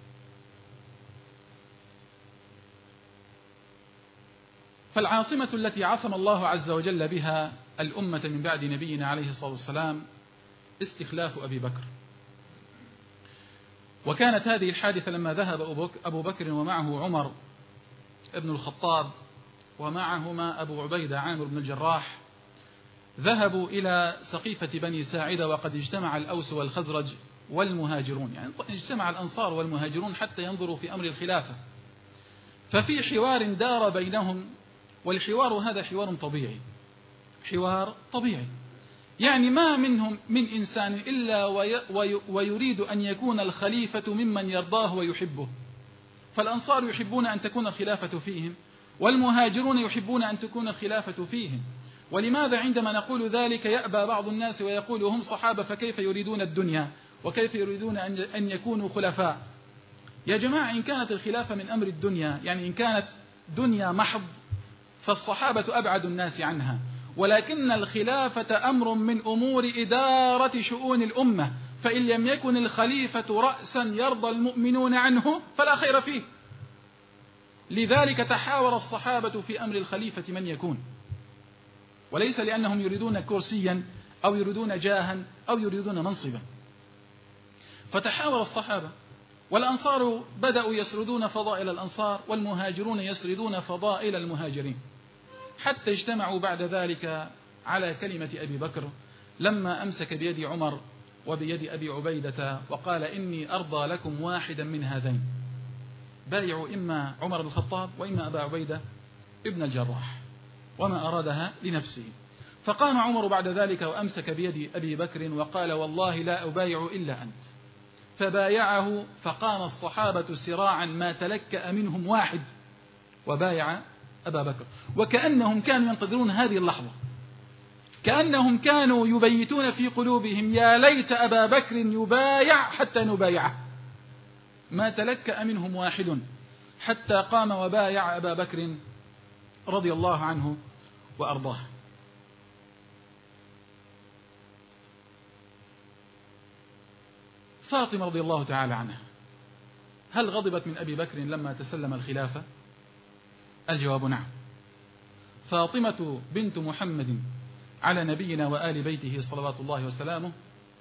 فالعاصمة التي عصم الله عز وجل بها الأمة من بعد نبينا عليه الصلاة والسلام استخلاف أبي بكر. وكانت هذه الحادثة لما ذهب أبو بكر ومعه عمر ابن الخطاب ومعهما أبو عبيدة عامر بن الجراح، ذهبوا إلى سقيفة بني ساعدة، وقد اجتمع الأوس والخزرج والمهاجرون، يعني اجتمع الأنصار والمهاجرون حتى ينظروا في أمر الخلافة. ففي حوار دار بينهم، والحوار هذا حوار طبيعي، يعني ما منهم من إنسان إلا ويريد أن يكون الخليفة ممن يرضاه ويحبه. فالأنصار يحبون أن تكون الخلافة فيهم، والمهاجرون يحبون أن تكون الخلافة فيهم. ولماذا عندما نقول ذلك يأبى بعض الناس ويقول هم صحابة فكيف يريدون الدنيا وكيف يريدون أن يكونوا خلفاء؟ يا جماعة، إن كانت الخلافة من أمر الدنيا، يعني إن كانت دنيا محض، فالصحابة أبعد الناس عنها. ولكن الخلافة أمر من أمور إدارة شؤون الأمة، فإن لم يكن الخليفة رأسا يرضى المؤمنون عنه فلا خير فيه. لذلك تحاور الصحابة في أمر الخليفة من يكون، وليس لأنهم يريدون كرسيا أو يريدون جاها أو يريدون منصبا. فتحاور الصحابة والأنصار بدأوا يسردون فضائل الأنصار، والمهاجرون يسردون فضائل المهاجرين، حتى اجتمعوا بعد ذلك على كلمة أبي بكر لما أمسك بيد عمر وبيد أبي عبيدة وقال: إني أرضى لكم واحدا من هذين، بايعوا إما عمر بن الخطاب وإما أبا عبيدة ابن الجراح، وما أرادها لنفسه. فقام عمر بعد ذلك وأمسك بيد أبي بكر وقال: والله لا أبايع إلا أنت. فبايعه، فقام الصحابة سراعا ما تلكأ منهم واحد وبايع أبا بكر، وكأنهم كانوا ينتظرون هذه اللحظة، كأنهم كانوا يبيتون في قلوبهم: يا ليت أبا بكر يبايع حتى نبايعه. ما تلكأ منهم واحد حتى قام وبايع أبا بكر رضي الله عنه وأرضاه. فاطمة رضي الله تعالى عنها، هل غضبت من أبي بكر لما تسلم الخلافة؟ الجواب نعم. فاطمة بنت محمد على نبينا وآل بيته صلوات الله وسلامه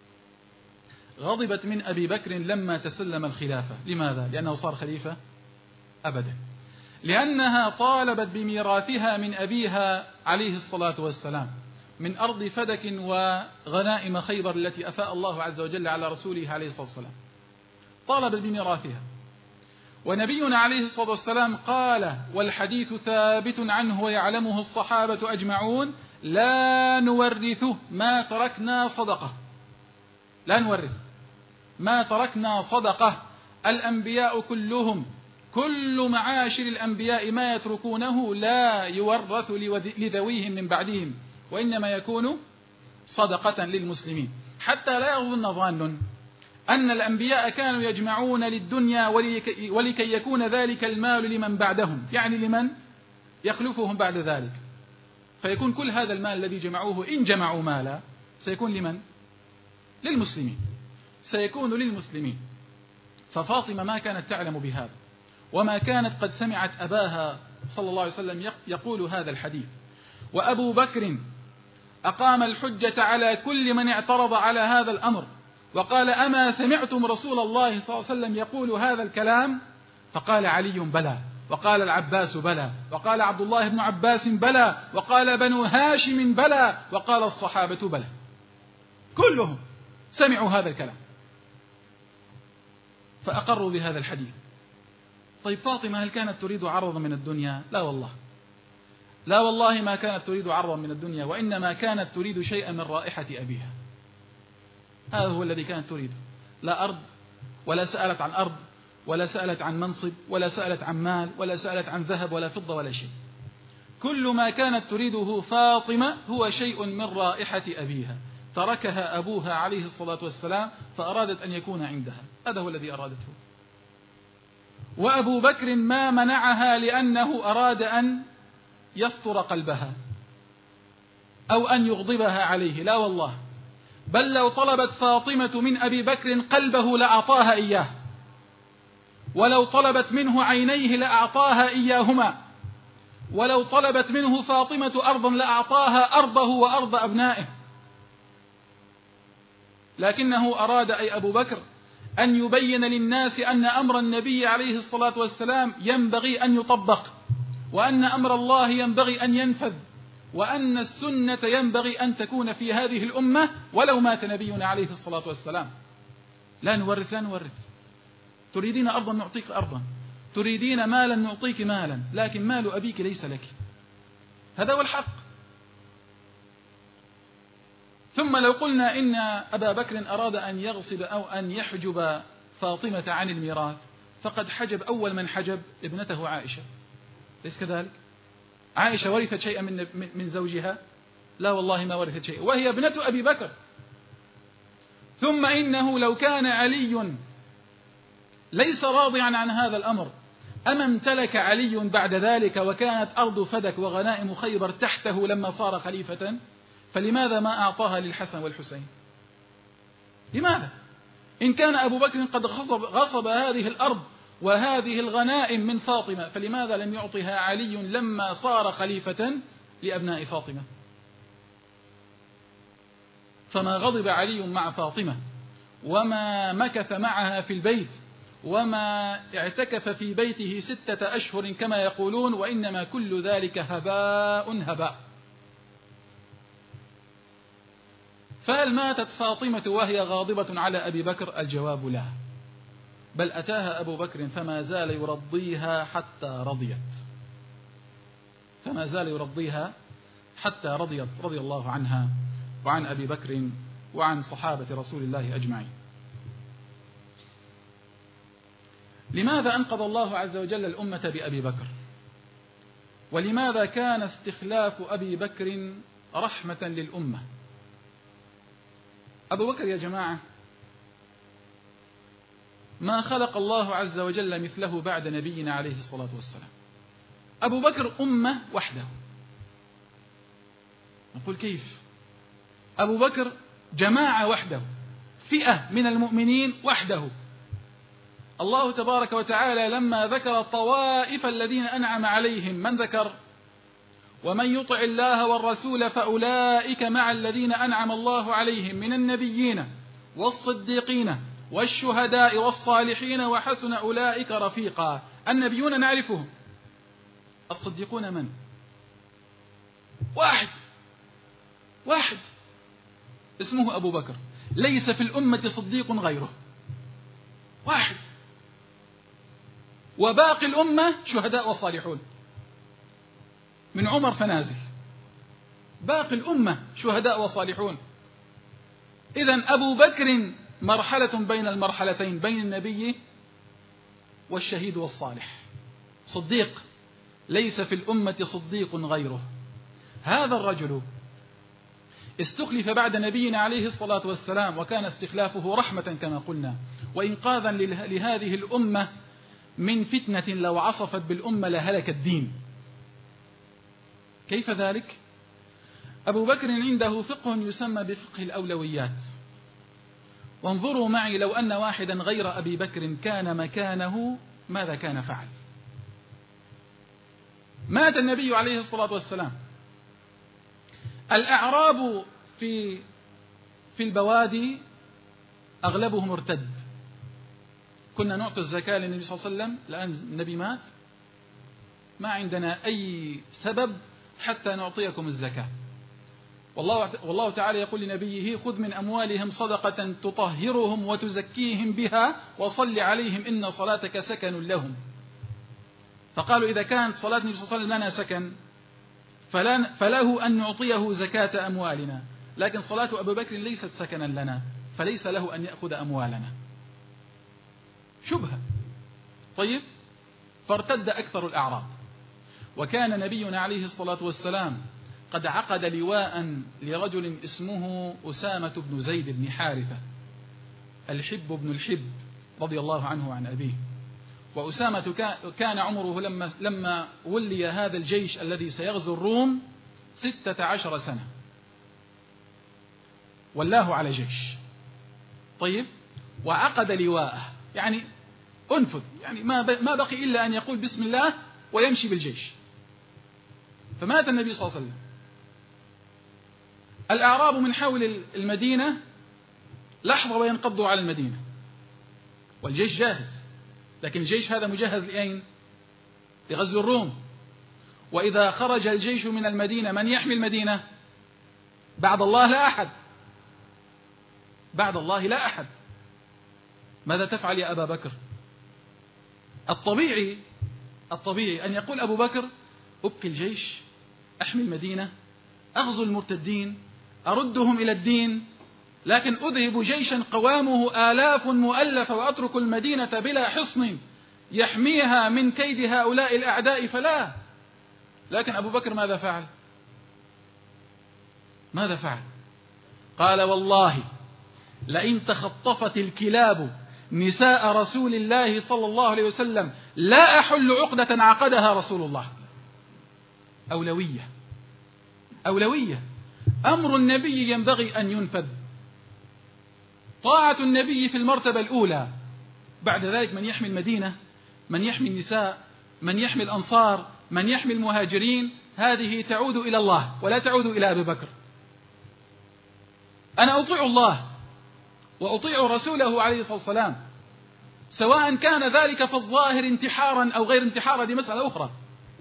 غضبت من أبي بكر لما تسلم الخلافة. لماذا؟ لأنه صار خليفة؟ أبدا، لأنها طالبت بميراثها من أبيها عليه الصلاة والسلام من أرض فدك وغنائم خيبر التي أفاء الله عز وجل على رسوله عليه الصلاة والسلام، طالبت بميراثها. ونبينا عليه الصلاة والسلام قال، والحديث ثابت عنه ويعلمه الصحابة أجمعون: لا نورث ما تركنا صدقة. لا نورث ما تركنا صدقة. الأنبياء كلهم، كل معاشر الأنبياء ما يتركونه لا يورث لذويهم من بعدهم، وإنما يكون صدقة للمسلمين. حتى لا يظن ظان أن الأنبياء كانوا يجمعون للدنيا ولكي يكون ذلك المال لمن بعدهم، يعني لمن يخلفهم بعد ذلك، فيكون كل هذا المال الذي جمعوه إن جمعوا مالا سيكون لمن؟ للمسلمين، سيكون للمسلمين. ففاطمة ما كانت تعلم بهذا، وما كانت قد سمعت أباها صلى الله عليه وسلم يقول هذا الحديث. وأبو بكر أقام الحجة على كل من اعترض على هذا الأمر، وقال: أما سمعتم رسول الله صلى الله عليه وسلم يقول هذا الكلام؟ فقال علي: بلى، وقال العباس: بلى، وقال عبد الله بن عباس: بلى، وقال بنو هاشم: بلى، وقال الصحابة: بلى. كلهم سمعوا هذا الكلام فأقروا بهذا الحديث. طيب فاطمة هل كانت تريد عرضا من الدنيا؟ لا والله، لا والله ما كانت تريد عرضا من الدنيا، وإنما كانت تريد شيئا من رائحة أبيها. هذا هو الذي كانت تريده، لا أرض، ولا سألت عن أرض، ولا سألت عن منصب، ولا سألت عن مال، ولا سألت عن ذهب ولا فضة ولا شيء. كل ما كانت تريده فاطمة هو شيء من رائحة أبيها، تركها أبوها عليه الصلاة والسلام فأرادت أن يكون عندها، هذا هو الذي أرادته. وأبو بكر ما منعها لأنه أراد أن يفطر قلبها أو أن يغضبها عليه، لا والله، بل لو طلبت فاطمة من أبي بكر قلبه لأعطاها إياه، ولو طلبت منه عينيه لأعطاها إياهما، ولو طلبت منه فاطمة أرضا لأعطاها أرضه وأرض أبنائه. لكنه أراد، أي أبو بكر، أن يبين للناس أن أمر النبي عليه الصلاة والسلام ينبغي أن يطبق، وأن أمر الله ينبغي أن ينفذ، وأن السنة ينبغي أن تكون في هذه الأمة ولو مات نبينا عليه الصلاة والسلام. لا نورث، لا نورث. تريدين أرضا نعطيك أرضا، تريدين مالا نعطيك مالا، لكن مال أبيك ليس لك. هذا هو الحق. ثم لو قلنا إن أبا بكر أراد أن يغصب أو أن يحجب فاطمة عن الميراث، فقد حجب أول من حجب ابنته عائشة، ليس كذلك؟ عائشة ورثت شيئا من زوجها؟ لا والله ما ورثت شيئا، وهي ابنة أبي بكر. ثم إنه لو كان علي ليس راضيا عن هذا الأمر، أما امتلك علي بعد ذلك وكانت أرض فدك وغنائم خيبر تحته لما صار خليفة، فلماذا ما أعطاها للحسن والحسين؟ لماذا؟ إن كان أبو بكر قد غصب هذه الأرض وهذه الغنائم من فاطمة، فلماذا لم يعطها علي لما صار خليفة لأبناء فاطمة؟ فما غضب علي مع فاطمة وما مكث معها في البيت وما اعتكف في بيته 6 أشهر كما يقولون، وإنما كل ذلك هباء. فهل ماتت فاطمة وهي غاضبة على أبي بكر؟ الجواب لا، بل أتاها أبو بكر فما زال يرضيها حتى رضيت رضي الله عنها وعن أبي بكر وعن صحابة رسول الله أجمعين. لماذا أنقذ الله عز وجل الأمة بأبي بكر؟ ولماذا كان استخلاف أبي بكر رحمة للأمة؟ أبو بكر يا جماعة ما خلق الله عز وجل مثله بعد نبينا عليه الصلاة والسلام. أبو بكر أمة وحده. نقول كيف؟ أبو بكر جماعة وحده، فئة من المؤمنين وحده. الله تبارك وتعالى لما ذكر الطوائف الذين أنعم عليهم من ذكر؟ ومن يطع الله والرسول فأولئك مع الذين أنعم الله عليهم من النبيين والصديقين والشهداء والصالحين وحسن أولئك رفيقا. النبيون نعرفهم، الصديقون من؟ واحد اسمه أبو بكر، ليس في الأمة صديق غيره، واحد. وباقي الأمة شهداء وصالحون، من عمر فنازل، باقي الأمة شهداء وصالحون. إذن أبو بكر مرحلة بين المرحلتين، بين النبي والشهيد والصالح، صديق، ليس في الأمة صديق غيره. هذا الرجل استخلف بعد نبينا عليه الصلاة والسلام، وكان استخلافه رحمة كما قلنا، وإنقاذا لهذه الأمة من فتنة لو عصفت بالأمة لهلك الدين. كيف ذلك؟ أبو بكر عنده فقه يسمى بفقه الأولويات. وانظروا معي، لو أن واحدا غير أبي بكر كان مكانه ماذا كان فعل؟ مات النبي عليه الصلاة والسلام، الأعراب في البوادي أغلبهم ارتد. كنا نعطي الزكاة للنبي صلى الله عليه وسلم، الآن النبي مات، ما عندنا أي سبب حتى نعطيكم الزكاة. والله تعالى يقول لنبيه: خذ من أموالهم صدقة تطهرهم وتزكيهم بها وصل عليهم إن صلاتك سكن لهم. فقالوا إذا كانت صلاة النبي صلى الله عليه وسلم لنا سكن فله أن نعطيه زكاة أموالنا، لكن صلاة أبي بكر ليست سكنا لنا، فليس له أن يأخذ أموالنا. شبهة. طيب، فارتد أكثر الأعراب، وكان نبينا عليه الصلاة والسلام قد عقد لواء لرجل اسمه أسامة بن زيد بن حارثة، الحب بن الحب رضي الله عنه وعن أبيه. وأسامة كان عمره لما ولي هذا الجيش الذي سيغزو الروم 16 سنة، ولاه على جيش. طيب، وعقد لواءه، يعني أنفذ، يعني ما بقي إلا أن يقول بسم الله ويمشي بالجيش. فمات النبي صلى الله عليه وسلم. الأعراب من حول المدينة لحظة وينقضوا على المدينة، والجيش جاهز، لكن الجيش هذا مجهز لأين؟ لغزو الروم. وإذا خرج الجيش من المدينة من يحمي المدينة؟ بعد الله لا أحد، بعد الله لا أحد. ماذا تفعل يا أبا بكر؟ الطبيعي أن يقول أبو بكر: أبقي الجيش، أحمي المدينة، أغزو المرتدين، أردهم إلى الدين، لكن أذهب جيشا قوامه آلاف مؤلفة وأترك المدينة بلا حصن يحميها من كيد هؤلاء الأعداء، فلا. لكن أبو بكر ماذا فعل؟ قال: والله لئن تخطفت الكلاب نساء رسول الله صلى الله عليه وسلم لا أحل عقدة عقدها رسول الله. أولوية. أمر النبي ينبغي أن ينفذ، طاعة النبي في المرتبة الأولى. بعد ذلك من يحمي المدينة، من يحمي النساء، من يحمي الأنصار، من يحمي المهاجرين، هذه تعود إلى الله ولا تعود إلى أبي بكر. أنا أطيع الله وأطيع رسوله عليه الصلاة والسلام، سواء كان ذلك في الظاهر انتحارا أو غير انتحار، هذه مسألة أخرى.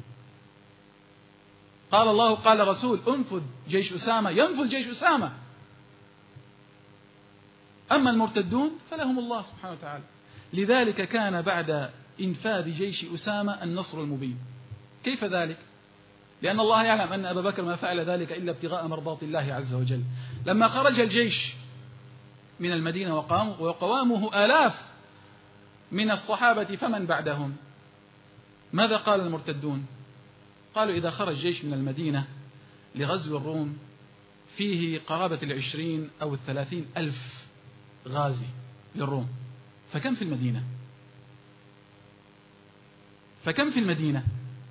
قال الله قال رسول انفذ جيش أسامة، ينفذ جيش أسامة. أما المرتدون فلهم الله سبحانه وتعالى. لذلك كان بعد إنفاذ جيش أسامة النصر المبين. كيف ذلك؟ لأن الله يعلم أن أبا بكر ما فعل ذلك إلا ابتغاء مرضات الله عز وجل. لما خرج الجيش من المدينة وقوامه آلاف من الصحابة فمن بعدهم، ماذا قال المرتدون؟ قالوا إذا خرج جيش من المدينة لغزو الروم فيه قرابة 20 أو 30 ألف غازي للروم، فكم في المدينة؟ فكم في المدينة؟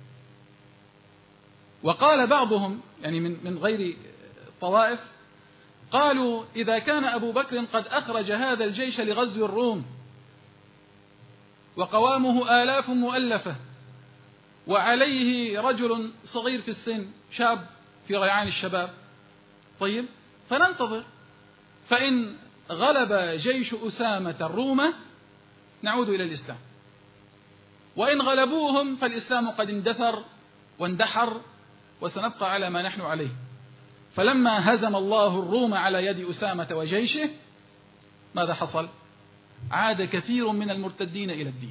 وقال بعضهم يعني من غير طوائف، قالوا إذا كان أبو بكر قد أخرج هذا الجيش لغزو الروم وقوامه آلاف مؤلفة وعليه رجل صغير في السن شاب في ريعان الشباب، طيب فننتظر، فإن غلب جيش أسامة الروم نعود إلى الإسلام، وإن غلبوهم فالإسلام قد اندثر واندحر وسنبقى على ما نحن عليه. فلما هزم الله الروم على يد أسامة وجيشه ماذا حصل؟ عاد كثير من المرتدين إلى الدين.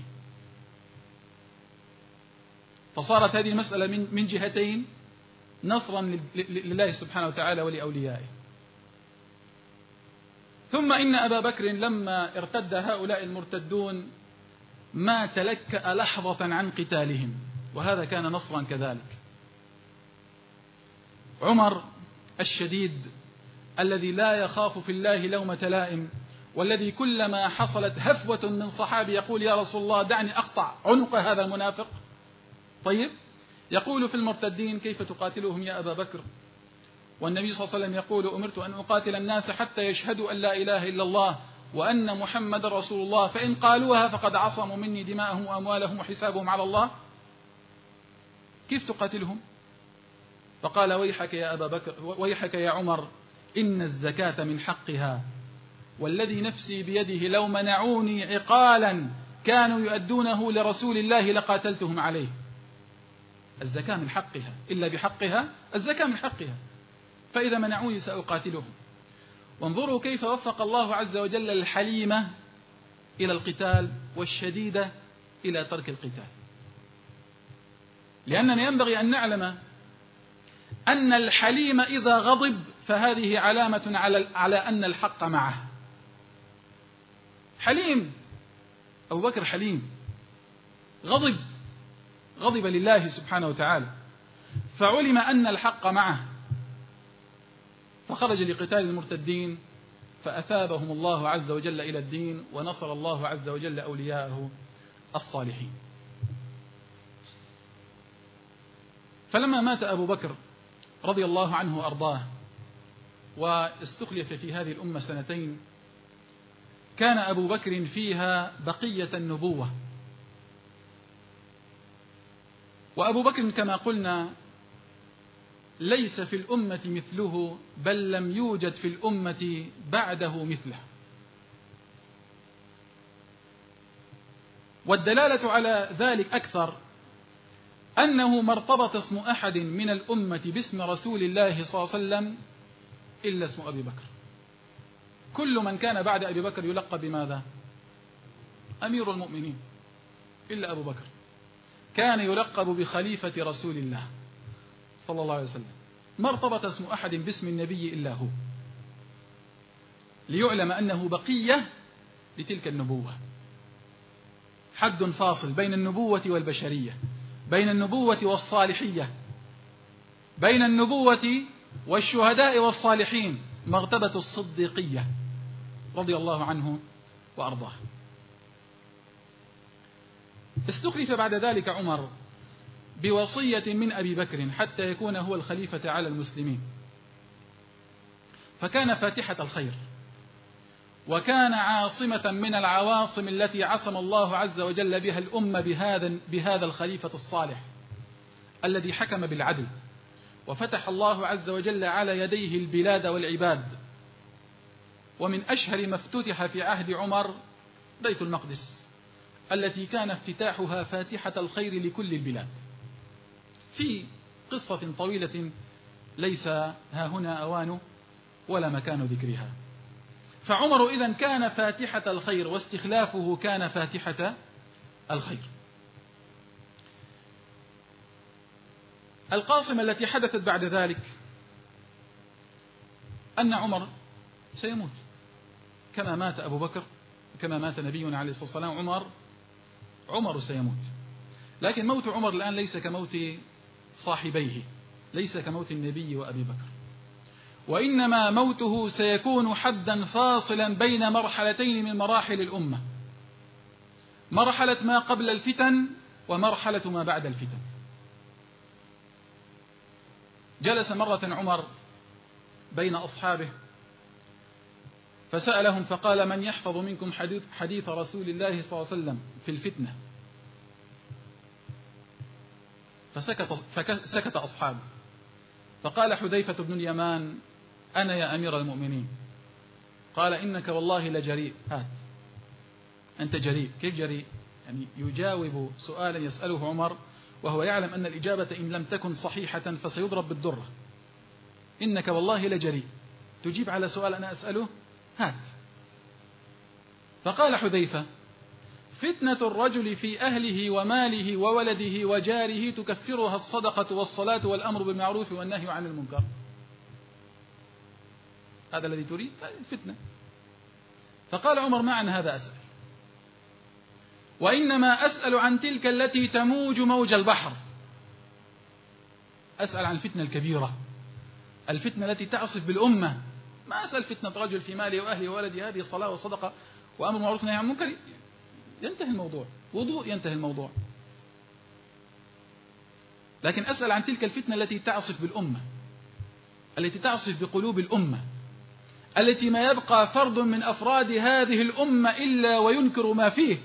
فصارت هذه المسألة من جهتين نصرا لله سبحانه وتعالى ولأوليائه. ثم إن أبا بكر لما ارتد هؤلاء المرتدون ما تلكأ لحظة عن قتالهم، وهذا كان نصرا كذلك. عمر الشديد الذي لا يخاف في الله لومة لائم، والذي كلما حصلت هفوة من صحابي يقول يا رسول الله دعني أقطع عنق هذا المنافق، طيب يقول في المرتدين كيف تقاتلهم يا أبا بكر؟ والنبي صلى الله عليه وسلم يقول أمرت أن أقاتل الناس حتى يشهدوا أن لا إله إلا الله وأن محمد رسول الله، فإن قالوها فقد عصموا مني دماءهم وأموالهم وحسابهم على الله. كيف تقاتلهم؟ فقال ويحك يا أبا بكر، ويحك يا عمر، إن الزكاة من حقها، والذي نفسي بيده لو منعوني عقالا كانوا يؤدونه لرسول الله لقاتلتهم عليه. الزكاة من حقها، إلا بحقها الزكاة من حقها، فإذا منعوني سأقاتلهم. وانظروا كيف وفق الله عز وجل الحليمة إلى القتال والشديدة إلى ترك القتال، لأننا ينبغي أن نعلم أن الحليم إذا غضب فهذه علامة على أن الحق معه. حليم، أبو بكر حليم، غضب لله سبحانه وتعالى، فعلم أن الحق معه فخرج لقتال المرتدين فأثابهم الله عز وجل إلى الدين، ونصر الله عز وجل أولياءه الصالحين. فلما مات أبو بكر رضي الله عنه وأرضاه واستخلف في هذه الأمة 2 سنين، كان أبو بكر فيها بقية النبوة. وأبو بكر كما قلنا ليس في الأمة مثله، بل لم يوجد في الأمة بعده مثله. والدلالة على ذلك أكثر أنه ما ارتبط اسم أحد من الأمة باسم رسول الله صلى الله عليه وسلم إلا اسم أبي بكر. كل من كان بعد أبي بكر يلقب بماذا؟ أمير المؤمنين، إلا أبو بكر كان يلقب بخليفة رسول الله صلى الله عليه وسلم. ما ارتبط اسم أحد باسم النبي إلا هو، ليعلم أنه بقية لتلك النبوة. حد فاصل بين النبوة والبشرية، بين النبوة والصالحية، بين النبوة والشهداء والصالحين، مرتبة الصديقية رضي الله عنه وأرضاه. استخلف بعد ذلك عمر بوصية من أبي بكر حتى يكون هو الخليفة على المسلمين، فكان فاتحة الخير، وكان عاصمة من العواصم التي عصم الله عز وجل بها الأمة بهذا الخليفة الصالح الذي حكم بالعدل، وفتح الله عز وجل على يديه البلاد والعباد. ومن أشهر ما افتتح في عهد عمر بيت المقدس، التي كان افتتاحها فاتحة الخير لكل البلاد، في قصة طويلة ليس ها هنا أوان ولا مكان ذكرها. فعمر إذن كان فاتحة الخير، واستخلافه كان فاتحة الخير. القاصمة التي حدثت بعد ذلك أن عمر سيموت كما مات أبو بكر، كما مات نبينا عليه الصلاة والسلام. عمر سيموت، لكن موت عمر الآن ليس كموت صاحبيه، ليس كموت النبي وأبي بكر، وإنما موته سيكون حدا فاصلا بين مرحلتين من مراحل الأمة، مرحلة ما قبل الفتن ومرحلة ما بعد الفتن. جلس مرة عمر بين أصحابه فسألهم فقال: من يحفظ منكم حديث رسول الله صلى الله عليه وسلم في الفتنة؟ فسكت أصحابه، فقال حذيفة بن اليمان: أنا يا أمير المؤمنين. قال: إنك والله لجريء. هات، أنت جريء. كيف جريء؟ يعني يجاوب سؤالا يسأله عمر وهو يعلم أن الإجابة إن لم تكن صحيحة فسيضرب بالدرة. إنك والله لجريء، تجيب على سؤال أنا أسأله؟ هات. فقال حذيفة: فتنة الرجل في أهله وماله وولده وجاره تكفرها الصدقة والصلاة والأمر بالمعروف والنهي عن المنكر. هذا الذي تريد؟ الفتنة. فقال عمر: ما عن هذا أسأل، وإنما أسأل عن تلك التي تموج موج البحر. أسأل عن الفتنة الكبيرة، الفتنة التي تعصف بالأمة. ما أسأل فتنة رجل في ماله وأهله وولده، هذه صلاة وصدقة وأمر معروف ونهي عن المنكر، ينتهي الموضوع، وضوء ينتهي الموضوع. لكن أسأل عن تلك الفتنة التي تعصف بالأمة، التي تعصف بقلوب الأمة، التي ما يبقى فرد من أفراد هذه الأمة إلا وينكر ما فيه.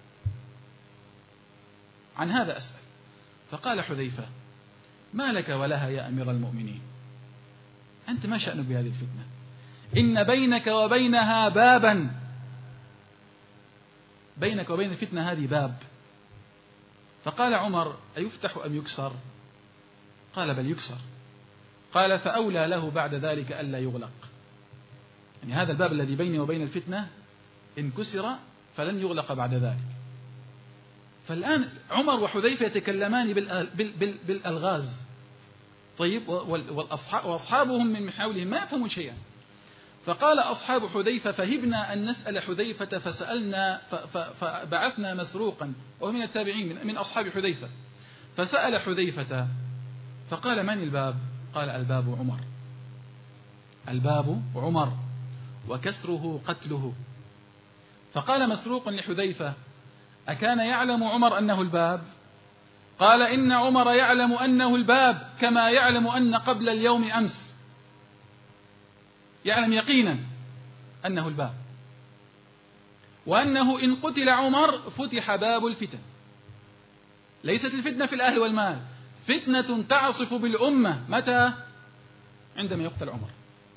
عن هذا أسأل. فقال حذيفة: ما لك ولها يا أمير المؤمنين؟ أنت ما شأنك بهذه الفتنة؟ إن بينك وبينها بابا، بينك وبين الفتنة هذه باب. فقال عمر: أيفتح أم يكسر؟ قال: بل يكسر. قال: فأولى له بعد ذلك ألا يغلق. يعني هذا الباب الذي بيني وبين الفتنة إن كسر فلن يغلق بعد ذلك. فالآن عمر وحذيفة يتكلمان بالألغاز، طيب، وأصحابهم من حولهم ما يفهمون شيئا. فقال أصحاب حذيفة: فهبنا أن نسأل حذيفة فسألنا فبعثنا مسروقا، وهو من التابعين من أصحاب حذيفة، فسأل حذيفة فقال: من الباب؟ قال: الباب عمر. الباب عمر وكسره قتله. فقال مسروق لحذيفة: أكان يعلم عمر أنه الباب؟ قال: إن عمر يعلم أنه الباب كما يعلم أن قبل اليوم أمس، يعلم يقينا أنه الباب، وأنه إن قتل عمر فتح باب الفتن. ليست الفتنة في الأهل والمال، فتنة تعصف بالأمة. متى؟ عندما يقتل عمر.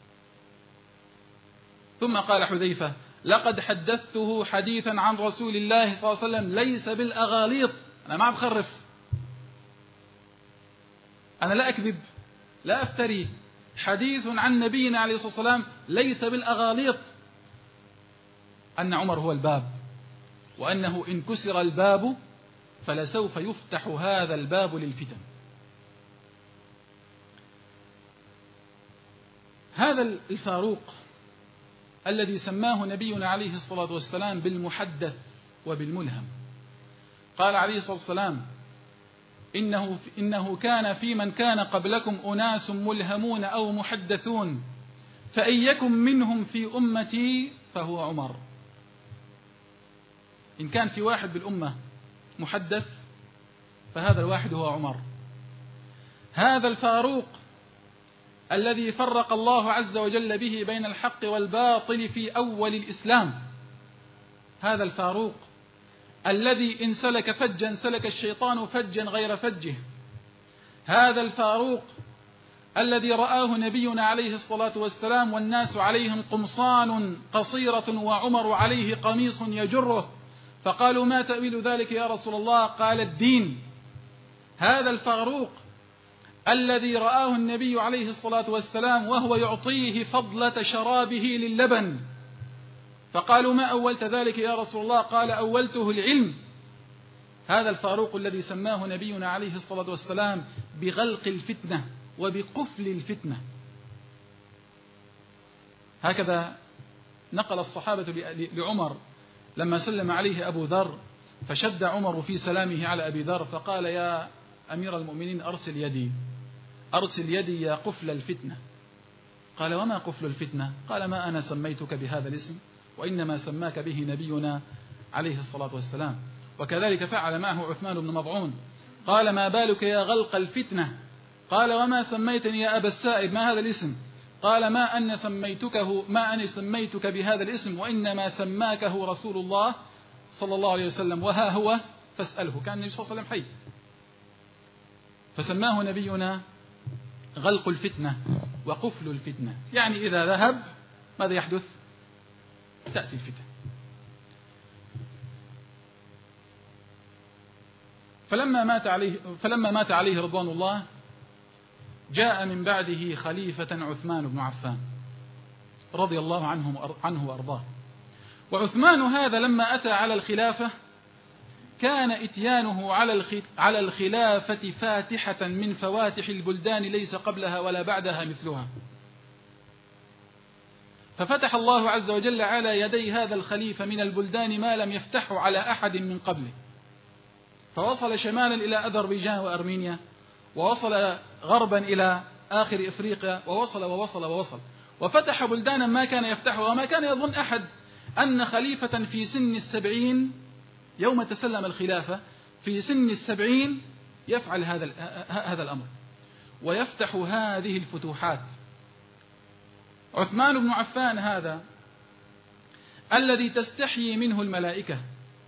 ثم قال حذيفة: لقد حدثته حديثا عن رسول الله صلى الله عليه وسلم ليس بالأغاليط. أنا ما بخرف، أنا لا أكذب، لا أفتري. حديث عن نبينا عليه الصلاة والسلام ليس بالأغاليط، أن عمر هو الباب، وأنه إن كسر الباب فلسوف يفتح هذا الباب للفتن. هذا الفاروق الذي سماه نبينا عليه الصلاة والسلام بالمحدث وبالملهم، قال عليه الصلاة والسلام: إنه كان في من كان قبلكم أناس ملهمون أو محدثون، فإن يكن منهم في أمتي فهو عمر. إن كان في واحد بالأمة محدث فهذا الواحد هو عمر. هذا الفاروق الذي فرق الله عز وجل به بين الحق والباطل في أول الإسلام، هذا الفاروق الذي إن سلك فجا سلك الشيطان فجا غير فجه، هذا الفاروق الذي رآه نبينا عليه الصلاة والسلام والناس عليهم قمصان قصيرة وعمر عليه قميص يجره، فقالوا ما تأويل ذلك يا رسول الله؟ قال الدين. هذا الفاروق الذي رآه النبي عليه الصلاة والسلام وهو يعطيه فضلة شرابه للبن. فقالوا ما أولت ذلك يا رسول الله؟ قال أولته العلم. هذا الفاروق الذي سماه نبينا عليه الصلاة والسلام بغلق الفتنة وبقفل الفتنة. هكذا نقل الصحابة لعمر لما سلم عليه أبو ذر، فشد عمر في سلامه على أبي ذر فقال يا أمير المؤمنين أرسل يدي يا قفل الفتنة. قال وما قفل الفتنة؟ قال ما أنا سميتك بهذا الاسم، وإنما سماك به نبينا عليه الصلاة والسلام. وكذلك فعل معه عثمان بن مضعون، قال ما بالك يا غلق الفتنة؟ قال وما سميتني يا أبا السائب؟ ما هذا الاسم؟ قال ما أنا سميتك بهذا الاسم، وإنما سماكه رسول الله صلى الله عليه وسلم، وها هو فاسأله. كان النبي صلى الله عليه وسلم حي، فسماه نبينا غلق الفتنة وقفل الفتنة. يعني إذا ذهب ماذا يحدث؟ تأتي الفتنة. فلما مات عليه رضوان الله جاء من بعده خليفة عثمان بن عفان رضي الله عنه وأرضاه. وعثمان هذا لما أتى على الخلافة كان إتيانه على الخلافة فاتحة من فواتح البلدان ليس قبلها ولا بعدها مثلها. ففتح الله عز وجل على يدي هذا الخليفة من البلدان ما لم يفتحه على أحد من قبله، فوصل شمالا إلى أذربيجان وأرمينيا، ووصل غربا إلى آخر إفريقيا، ووصل وفتح بلدانا ما كان يفتحها. وما كان يظن أحد أن خليفة في سن 70 يوم تسلم الخلافة في سن 70 يفعل هذا الأمر ويفتح هذه الفتوحات. عثمان بن عفان هذا الذي تستحيي منه الملائكة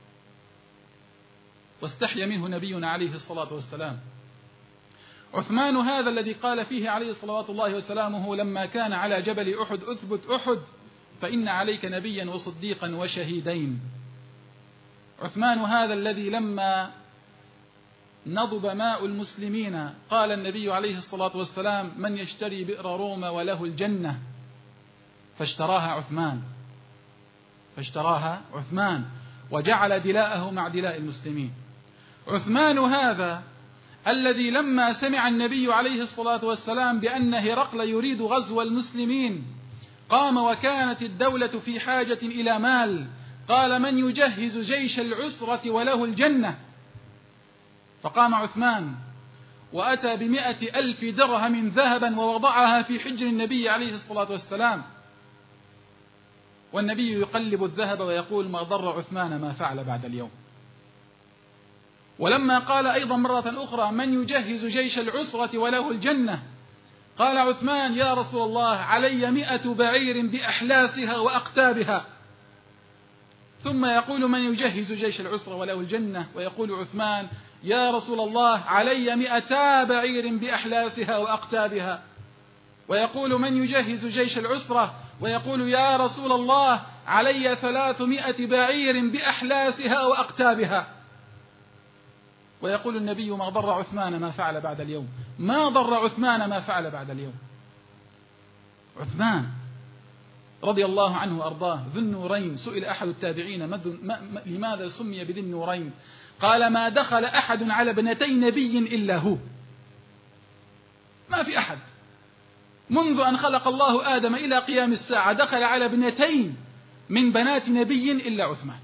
واستحيا منه نبينا عليه الصلاة والسلام. عثمان هذا الذي قال فيه عليه صلوات الله وسلامه لما كان على جبل أحد أثبت أحد فإن عليك نبيا وصديقا وشهيدين. عثمان هذا الذي لما نضب ماء المسلمين قال النبي عليه الصلاة والسلام من يشتري بئر روما وله الجنة، فاشتراها عثمان وجعل دلاءه مع دلاء المسلمين. عثمان هذا الذي لما سمع النبي عليه الصلاة والسلام بأن هرقل يريد غزو المسلمين قام، وكانت الدولة في حاجة إلى مال، قال من يجهز جيش العسرة وله الجنة. فقام عثمان وأتى ب100,000 درهم ذهبا ووضعها في حجر النبي عليه الصلاة والسلام، والنبي يقلب الذهب ويقول ما ضر عثمان ما فعل بعد اليوم. ولما قال أيضا مرة أخرى من يجهز جيش العسرة وله الجنة، قال عثمان يا رسول الله علي 100 بعير بأحلاسها وأقتابها. ثم يقول من يجهز جيش العسرة وله الجنة، ويقول عثمان يا رسول الله علي 200 بعير بأحلاسها وأقتابها. ويقول من يجهز جيش العسرة، ويقول يا رسول الله علي 300 بعير بأحلاسها وأقتابها. ويقول النبي ما ضر عثمان ما فعل بعد اليوم، ما ضر عثمان ما فعل بعد اليوم. عثمان رضي الله عنه وأرضاه ذو النورين. سئل أحد التابعين لماذا سمي بذي النورين؟ قال ما دخل أحد على ابنتي نبي إلا هو. ما في أحد منذ أن خلق الله آدم إلى قيام الساعة دخل على ابنتين من بنات نبي إلا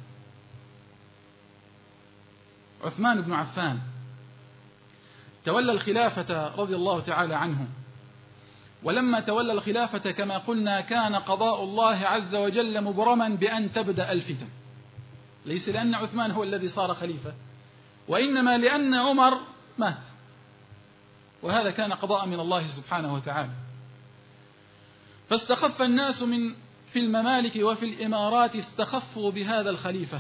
عثمان بن عفان تولى الخلافة رضي الله تعالى عنه. ولما تولى الخلافة كما قلنا كان قضاء الله عز وجل مبرما بأن تبدأ الفتن، ليس لأن عثمان هو الذي صار خليفة، وإنما لأن عمر مات، وهذا كان قضاء من الله سبحانه وتعالى. فاستخف الناس في الممالك وفي الإمارات استخفوا بهذا الخليفة،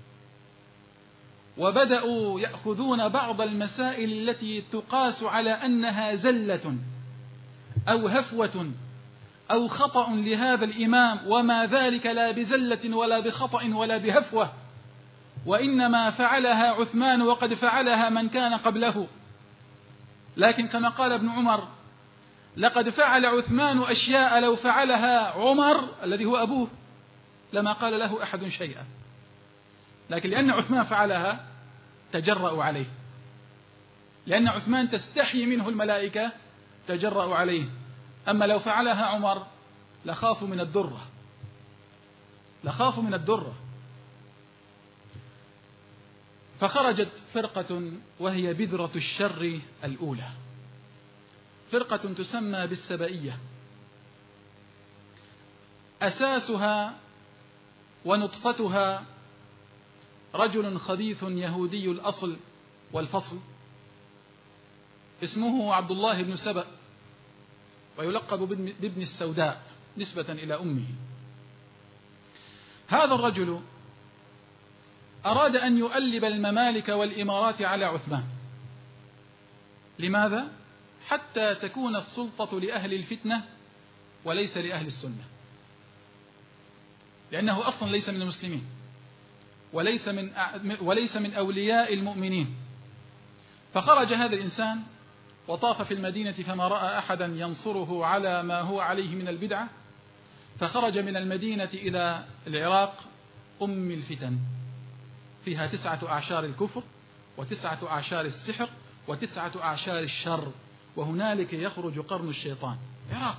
وبدأوا يأخذون بعض المسائل التي تقاس على أنها زلة أو هفوة أو خطأ لهذا الإمام، وما ذلك لا بزلة ولا بخطأ ولا بهفوة، وإنما فعلها عثمان وقد فعلها من كان قبله. لكن كما قال ابن عمر: لقد فعل عثمان أشياء لو فعلها عمر الذي هو أبوه لما قال له أحد شيئا، لكن لأن عثمان فعلها تجرأوا عليه، لأن عثمان تستحي منه الملائكة تجرأوا عليه. أما لو فعلها عمر لخافوا من الدرة، لخافوا من الدرة. فخرجت فرقة وهي بذرة الشر الأولى، فرقة تسمى بالسبائية، أساسها ونطفتها رجل خبيث يهودي الأصل والفصل اسمه عبد الله بن سبأ، ويلقب بابن السوداء نسبة إلى أمه. هذا الرجل أراد أن يؤلب الممالك والإمارات على عثمان. لماذا؟ حتى تكون السلطة لأهل الفتنة وليس لأهل السنة، لأنه أصلا ليس من المسلمين وليس من أولياء المؤمنين. فخرج هذا الإنسان وطاف في المدينة فما رأى أحدا ينصره على ما هو عليه من البدعة، فخرج من المدينة إلى العراق أم الفتن، فيها 9 أعشار الكفر و9 أعشار السحر و9 أعشار الشر، وهنالك يخرج قرن الشيطان. عراق.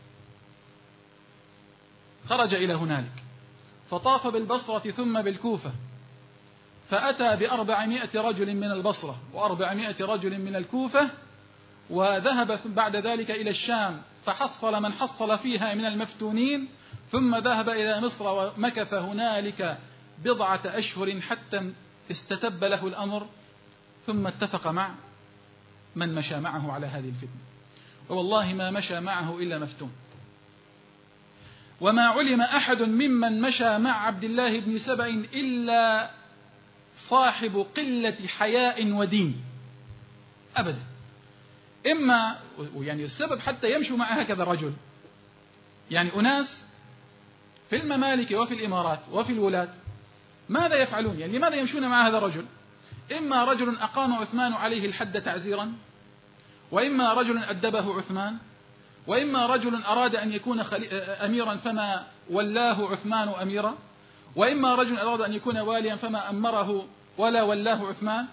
خرج إلى هنالك فطاف بالبصرة ثم بالكوفة، فأتى ب400 رجل من البصرة و400 رجل من الكوفة، وذهب بعد ذلك إلى الشام فحصل من حصل فيها من المفتونين، ثم ذهب إلى مصر ومكث هنالك 10 أشهر حتى استتب له الأمر، ثم اتفق مع من مشى معه على هذه الفتنة. والله ما مشى معه إلا مفتون، وما علم أحد ممن مشى مع عبد الله بن سبأ إلا صاحب قلة حياء ودين أبدا. إما يعني السبب حتى يمشوا مع هكذا رجل، يعني أناس في الممالك وفي الإمارات وفي الولاة ماذا يفعلون؟ يعني لماذا يمشون مع هذا الرجل؟ إما رجل أقام عثمان عليه الحد تعزيرا، وإما رجل أدبه عثمان، وإما رجل أراد أن يكون أميرا فما ولاه عثمان أميرا، وإما رجل أراد أن يكون واليا فما أمره ولا ولاه عثمان،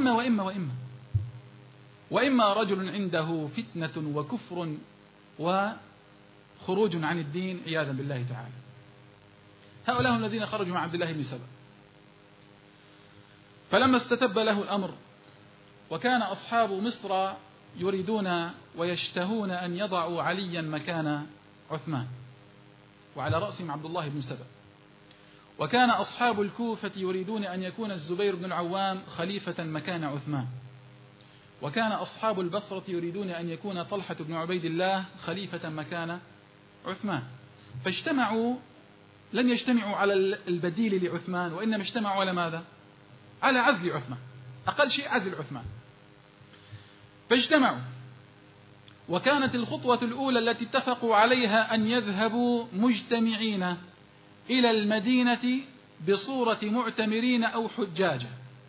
وإما رجل عنده فتنة وكفر وخروج عن الدين عياذا بالله تعالى. هؤلاء الذين خرجوا مع عبد الله بن سبأ. فلما استتب له الأمر وكان أصحاب مصر يريدون ويشتهون أن يضعوا عليا مكان عثمان، وعلى رأسهم عبد الله بن سبأ، وكان أصحاب الكوفة يريدون أن يكون الزبير بن العوام خليفة مكان عثمان، وكان أصحاب البصرة يريدون أن يكون طلحة بن عبيد الله خليفة مكان عثمان. فاجتمعوا، لم يجتمعوا على البديل لعثمان، وإنما اجتمعوا على ماذا؟ على عزل عثمان، أقل شيء عزل عثمان. فاجتمعوا، وكانت الخطوة الأولى التي اتفقوا عليها أن يذهبوا مجتمعين إلى المدينة بصورة معتمرين أو حجاجة.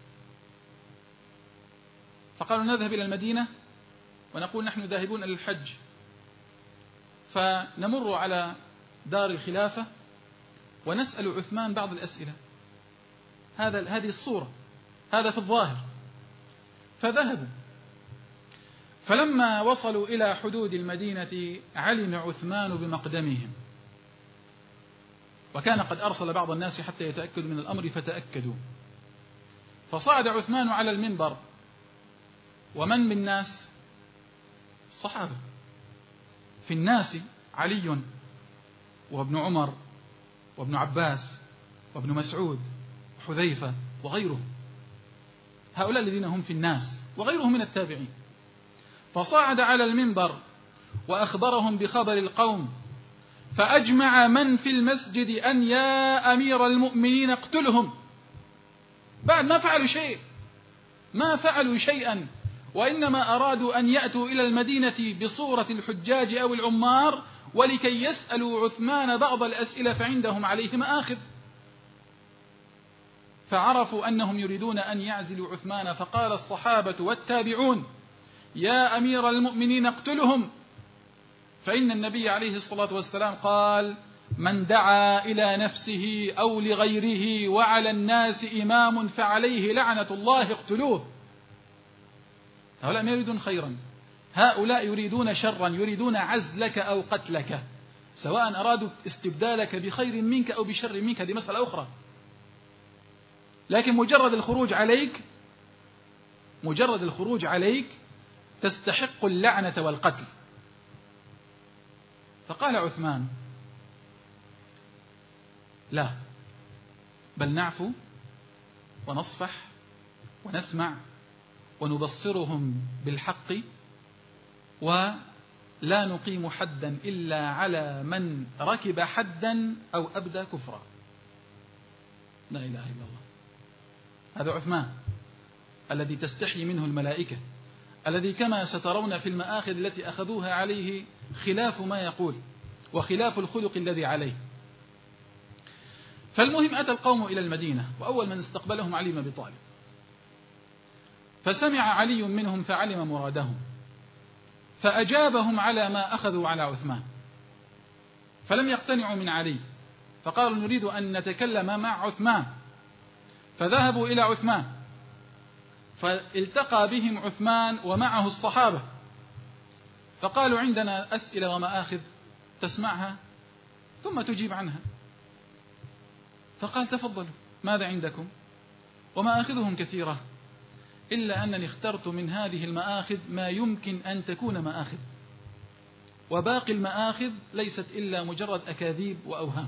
فقالوا نذهب إلى المدينة ونقول نحن ذاهبون إلى الحج، فنمر على دار الخلافة ونسأل عثمان بعض الأسئلة. هذه الصورة، هذا في الظاهر. فذهبوا، فلما وصلوا إلى حدود المدينة علم عثمان بمقدمهم، وكان قد أرسل بعض الناس حتى يتأكدوا من الأمر فتأكدوا. فصعد عثمان على المنبر، ومن بالناس؟ الصحابة. في الناس علي وابن عمر وابن عباس وابن مسعود وحذيفة وغيرهم، هؤلاء الذين هم في الناس، وغيرهم من التابعين. فصعد على المنبر وأخبرهم بخبر القوم، فأجمع من في المسجد أن يا أمير المؤمنين اقتلهم. بعد ما فعلوا شيئا، وإنما أرادوا أن يأتوا إلى المدينة بصورة الحجاج أو العمار ولكي يسألوا عثمان بعض الأسئلة فعندهم عليه مآخذ. فعرفوا أنهم يريدون أن يعزلوا عثمان، فقال الصحابة والتابعون: يا أمير المؤمنين اقتلهم، فإن النبي عليه الصلاة والسلام قال: من دعا إلى نفسه أو لغيره وعلى الناس إمام فعليه لعنة الله اقتلوه. هؤلاء ما يريدون خيرا، هؤلاء يريدون شرا، يريدون عزلك أو قتلك، سواء أرادوا استبدالك بخير منك أو بشر منك، هذه مسألة أخرى. لكن مجرد الخروج عليك تستحق اللعنة والقتل. فقال عثمان: لا، بل نعفو ونصفح ونسمع ونبصرهم بالحق، ولا نقيم حدا إلا على من ركب حدا أو أبدى كفرا. لا إله إلا الله. هذا عثمان الذي تستحي منه الملائكة، الذي كما سترون في المآخذ التي أخذوها عليه خلاف ما يقول وخلاف الخلق الذي عليه. فالمهم أتى القوم إلى المدينة، وأول من استقبلهم علي بن أبي طالب، فسمع علي منهم فعلم مرادهم، فأجابهم على ما أخذوا على عثمان، فلم يقتنعوا من علي، فقالوا: نريد أن نتكلم مع عثمان. فذهبوا إلى عثمان، فالتقى بهم عثمان ومعه الصحابة، فقالوا: عندنا أسئلة ومآخذ تسمعها ثم تجيب عنها. فقال: تفضلوا، ماذا عندكم؟ ومآخذهم كثيرة، إلا أنني اخترت من هذه المآخذ ما يمكن أن تكون مآخذ، وباقي المآخذ ليست إلا مجرد أكاذيب وأوهام.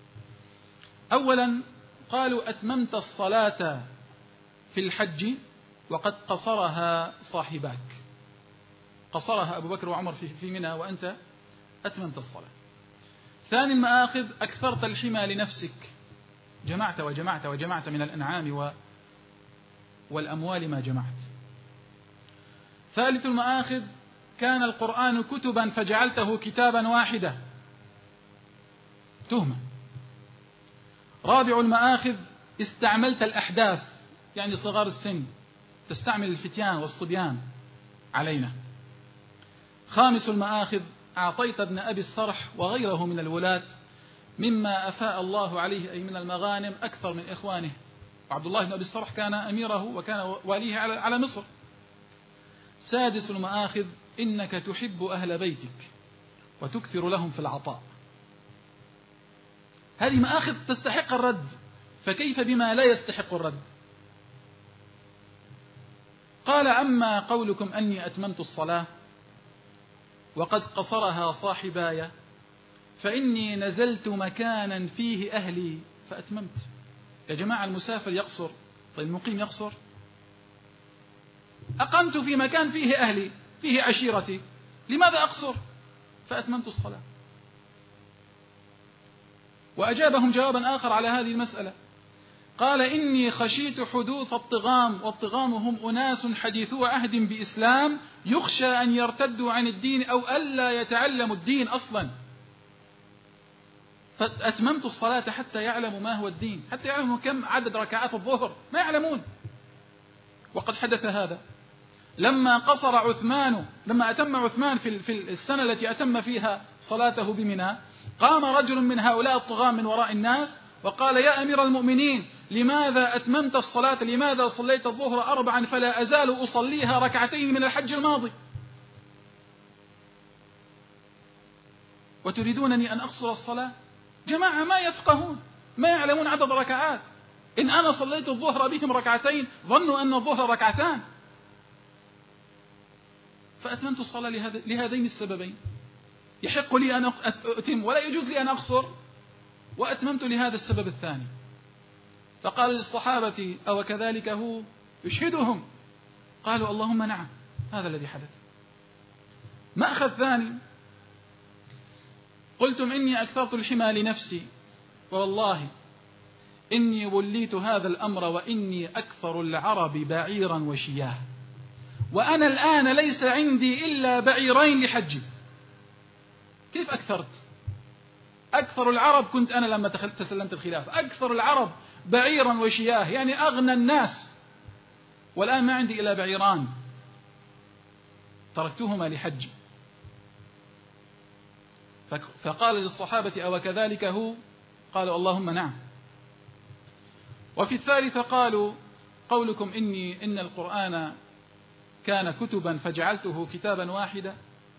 أولا قالوا: أتممت الصلاة في الحج وقد قصرها صاحباك، قصرها أبو بكر وعمر في منى وأنت أتممت الصلاة. ثاني المآخذ: أكثرت الحمى لنفسك، جمعت وجمعت وجمعت من الأنعام والأموال ما جمعت. ثالث المآخذ: كان القرآن كتبا فجعلته كتابا واحدا، تهمة. رابع المآخذ: استعملت الأحداث، يعني صغار السن، تستعمل الفتيان والصبيان علينا. خامس المآخذ: أعطيت ابن أبي الصرح وغيره من الولاة مما أفاء الله عليه أي من المغانم أكثر من إخوانه، وعبد الله بن أبي الصرح كان أميره وكان واليه على مصر. سادس المآخذ: إنك تحب أهل بيتك وتكثر لهم في العطاء. هذه مآخذ تستحق الرد، فكيف بما لا يستحق الرد؟ قال: أما قولكم أني أتممت الصلاة وقد قصرها صاحباي، فإني نزلت مكانا فيه أهلي فأتممت. يا جماعة، المسافر يقصر، طيب المقيم يقصر؟ أقمت في مكان فيه أهلي، فيه عشيرتي، لماذا أقصر؟ فأتممت الصلاة. وأجابهم جوابا آخر على هذه المسألة، قال: إني خشيت حدوث الطغام، والطغام هم أناس حديثو عهد بإسلام يخشى أن يرتدوا عن الدين أو ألا يتعلموا الدين أصلا، فأتممت الصلاة حتى يعلموا ما هو الدين، حتى يعلموا كم عدد ركعات الظهر، ما يعلمون. وقد حدث هذا لما أتم عثمان في السنة التي أتم فيها صلاته بمنى، قام رجل من هؤلاء الطغاة من وراء الناس وقال: يا أمير المؤمنين، لماذا أتممت الصلاة؟ لماذا صليت الظهر 4 فلا أزال أصليها 2 من الحج الماضي، وتريدونني أن أقصر الصلاة؟ جماعة ما يفقهون، ما يعلمون عدد ركعات. إن أنا صليت الظهر بهم 2 ظنوا أن الظهر 2. فأتممت الصلاة لهذين السببين، يحق لي أن أتم ولا يجوز لي أن أقصر، وأتممت لهذا السبب الثاني. فقال للصحابة: أو كذلك هو؟ يشهدهم. قالوا: اللهم نعم، هذا الذي حدث. مأخذ ثاني: قلتم إني أكثرت الحمى لنفسي، والله إني وليت هذا الأمر وإني أكثر العرب بعيرا وشياه، وأنا الآن ليس عندي إلا بعيرين لحجي. كيف أكثرت؟ أكثر العرب كنت أنا لما تسلمت الخلافة، أكثر العرب بعيرا وشياه، يعني أغنى الناس، والآن ما عندي إلا بعيران تركتهما لحجي. فقال للصحابة: أو كذلك هو؟ قالوا: اللهم نعم. وفي الثالثة قالوا: قولكم إن القرآن كان كتبا فجعلته كتابا واحدا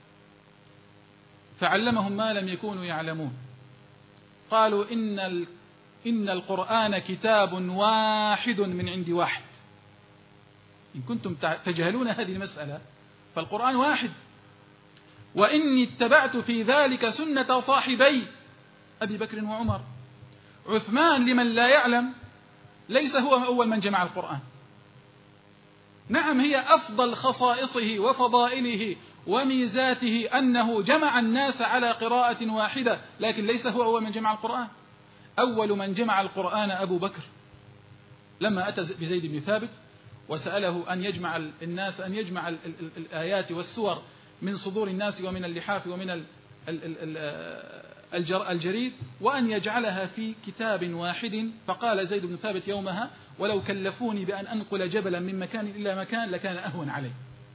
فعلمهم ما لم يكونوا يعلمون. قالوا: إن القرآن كتاب واحد من عند واحد. إن كنتم تجهلون هذه المسألة فالقرآن واحد. وإني اتبعت في ذلك سنة صاحبي أبي بكر وعمر. عثمان لمن لا يعلم ليس هو أول من جمع القرآن. نعم، هي أفضل خصائصه وفضائله وميزاته أنه جمع الناس على قراءة واحدة، لكن ليس هو أول من جمع القرآن. أول من جمع القرآن أبو بكر لما أتى بزيد بن ثابت وسأله أن يجمع الناس، أن يجمع الآيات والسور من صدور الناس ومن اللحاف ومن الجريد، وأن يجعلها في كتاب واحد. فقال زيد بن ثابت يومها: ولو كلفوني بأن أنقل جبلا من مكان إلى مكان لكان أهون علي.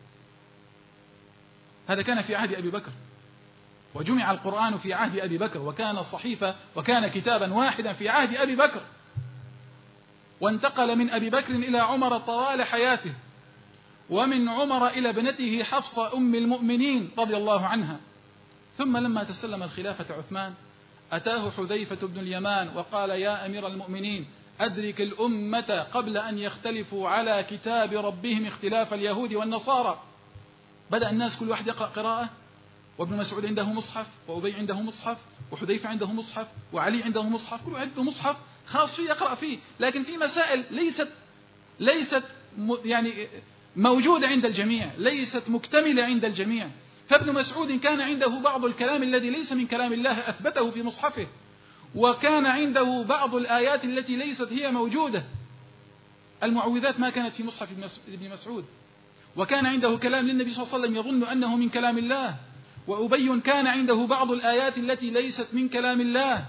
هذا كان في عهد أبي بكر، وجمع القرآن في عهد أبي بكر، وكان صحيفة وكان كتابا واحدا في عهد أبي بكر، وانتقل من أبي بكر إلى عمر طوال حياته، ومن عمر إلى ابنته حفصة أم المؤمنين رضي الله عنها. ثم لما تسلم الخلافة عثمان أتاه حذيفة بن اليمان وقال: يا أمير المؤمنين، أدرك الأمة قبل أن يختلفوا على كتاب ربهم اختلاف اليهود والنصارى. بدأ الناس كل واحد يقرأ قراءة، وابن مسعود عنده مصحف، وأبي عنده مصحف، وحذيفة عنده مصحف، وعلي عنده مصحف، كل واحد عنده مصحف خاص فيه يقرأ فيه، لكن في مسائل ليست يعني موجودة عند الجميع، ليست مكتملة عند الجميع. فابن مسعود كان عنده بعض الكلام الذي ليس من كلام الله أثبته في مصحفه، وكان عنده بعض الآيات التي ليست هي موجودة. المعوذات ما كانت في مصحف ابن مسعود. وكان عنده كلام للنبي صلى الله عليه وسلم يظن أنه من كلام الله، وأبي كان عنده بعض الآيات التي ليست من كلام الله.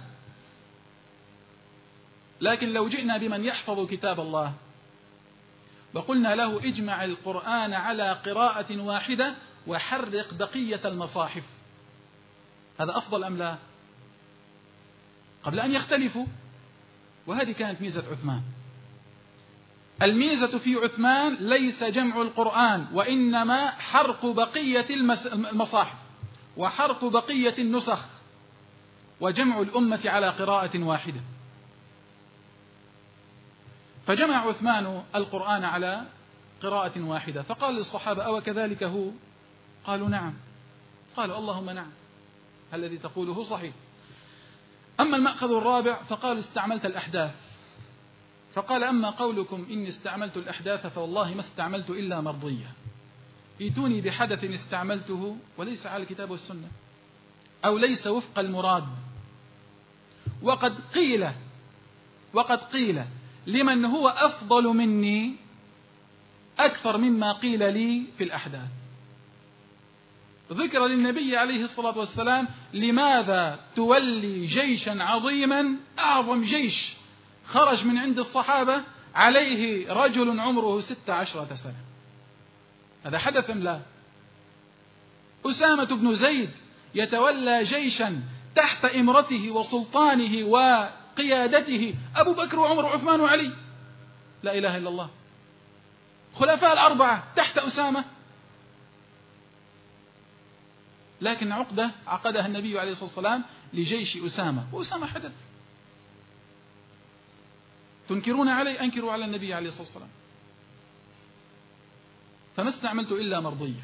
لكن لو جئنا بمن يحفظ كتاب الله وقلنا له: اجمع القرآن على قراءة واحدة وحرق بقية المصاحف، هذا أفضل أم لا؟ قبل أن يختلفوا. وهذه كانت ميزة عثمان. الميزة في عثمان ليس جمع القرآن، وإنما حرق بقية المصاحف وحرق بقية النسخ وجمع الأمة على قراءة واحدة. فجمع عثمان القرآن على قراءة واحدة. فقال للصحابة: أو كذلك هو؟ قالوا: نعم. قالوا: اللهم نعم، الذي تقوله صحيح. أما المأخذ الرابع فقال: استعملت الأحداث. فقال: أما قولكم إني استعملت الأحداث فوالله ما استعملت إلا مرضية. ائتوني بحدث استعملته وليس على الكتاب والسنة، أو ليس وفق المراد. وقد قيل لمن هو أفضل مني أكثر مما قيل لي في الأحداث. ذكر للنبي عليه الصلاة والسلام: لماذا تولي جيشا عظيما، أعظم جيش خرج من عند الصحابة عليه رجل عمره 16 سنة. هذا حدث أم لا؟ أسامة بن زيد يتولى جيشا تحت إمرته وسلطانه وقيادته أبو بكر وعمر وعثمان وعلي، لا إله إلا الله، خلفاء الأربعة تحت أسامة. لكن عقدها النبي عليه الصلاة والسلام لجيش أسامة، وأسامة حدث. تنكرون علي، أنكروا على النبي عليه الصلاة والسلام. فما استعملت إلا مرضية.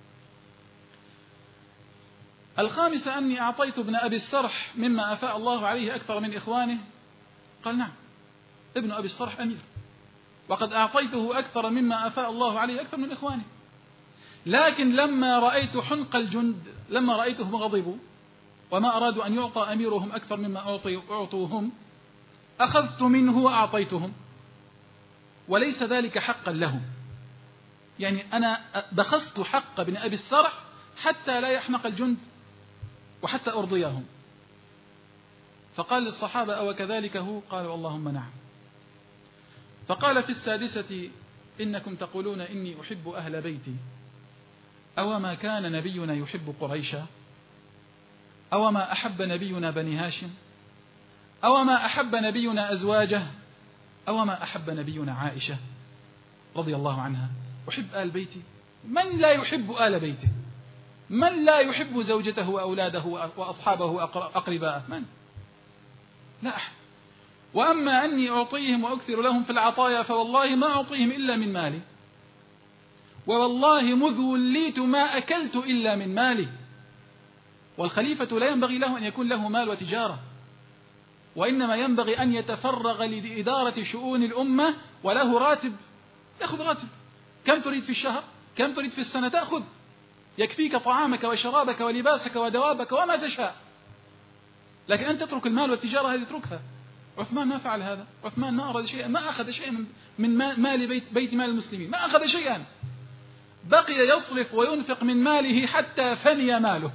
الخامسة أني أعطيت ابن أبي السرح مما أفاء الله عليه أكثر من إخوانه. قال: نعم، ابن أبي السرح أمير، وقد أعطيته أكثر مما أفاء الله عليه أكثر من إخوانه. لكن لما رأيت حنق الجند، لما رأيتهم غضبوا وما أرادوا أن يعطى أميرهم أكثر مما أعطوهم، أخذت منه وأعطيتهم، وليس ذلك حقا لهم. يعني أنا بخست حق ابن أبي السرح حتى لا يحنق الجند وحتى أرضيهم. فقال للصحابة: أو كذلك هو؟ قالوا: اللهم نعم. فقال في السادسة: إنكم تقولون إني أحب أهل بيتي، أو ما كان نبينا يحب قريشا، أو ما أحب نبينا بني هاشم، أو ما أحب نبينا أزواجه، أو ما أحب نبينا عائشة رضي الله عنها. أحب آل بيتي؟ من لا يحب آل بيته؟ من لا يحب زوجته وأولاده وأصحابه وأقرباءه؟ من؟ لا أحد. وأما أني أعطيهم وأكثر لهم في العطايا فوالله ما أعطيهم إلا من مالي، ووالله مذ وليت ما أكلت إلا من مالي. والخليفة لا ينبغي له أن يكون له مال وتجارة، وإنما ينبغي أن يتفرغ لإدارة شؤون الأمة، وله راتب، يأخذ راتب. كم تريد في الشهر؟ كم تريد في السنة؟ تأخذ، يكفيك طعامك وشرابك ولباسك ودوابك وما تشاء. لكن أن تترك المال والتجارة هذه اتركها. عثمان ما فعل هذا. عثمان ما أراد شيئا، ما أخذ شيئا من مال بيت مال المسلمين، ما أخذ شيئا، بقي يصرف وينفق من ماله حتى فني ماله.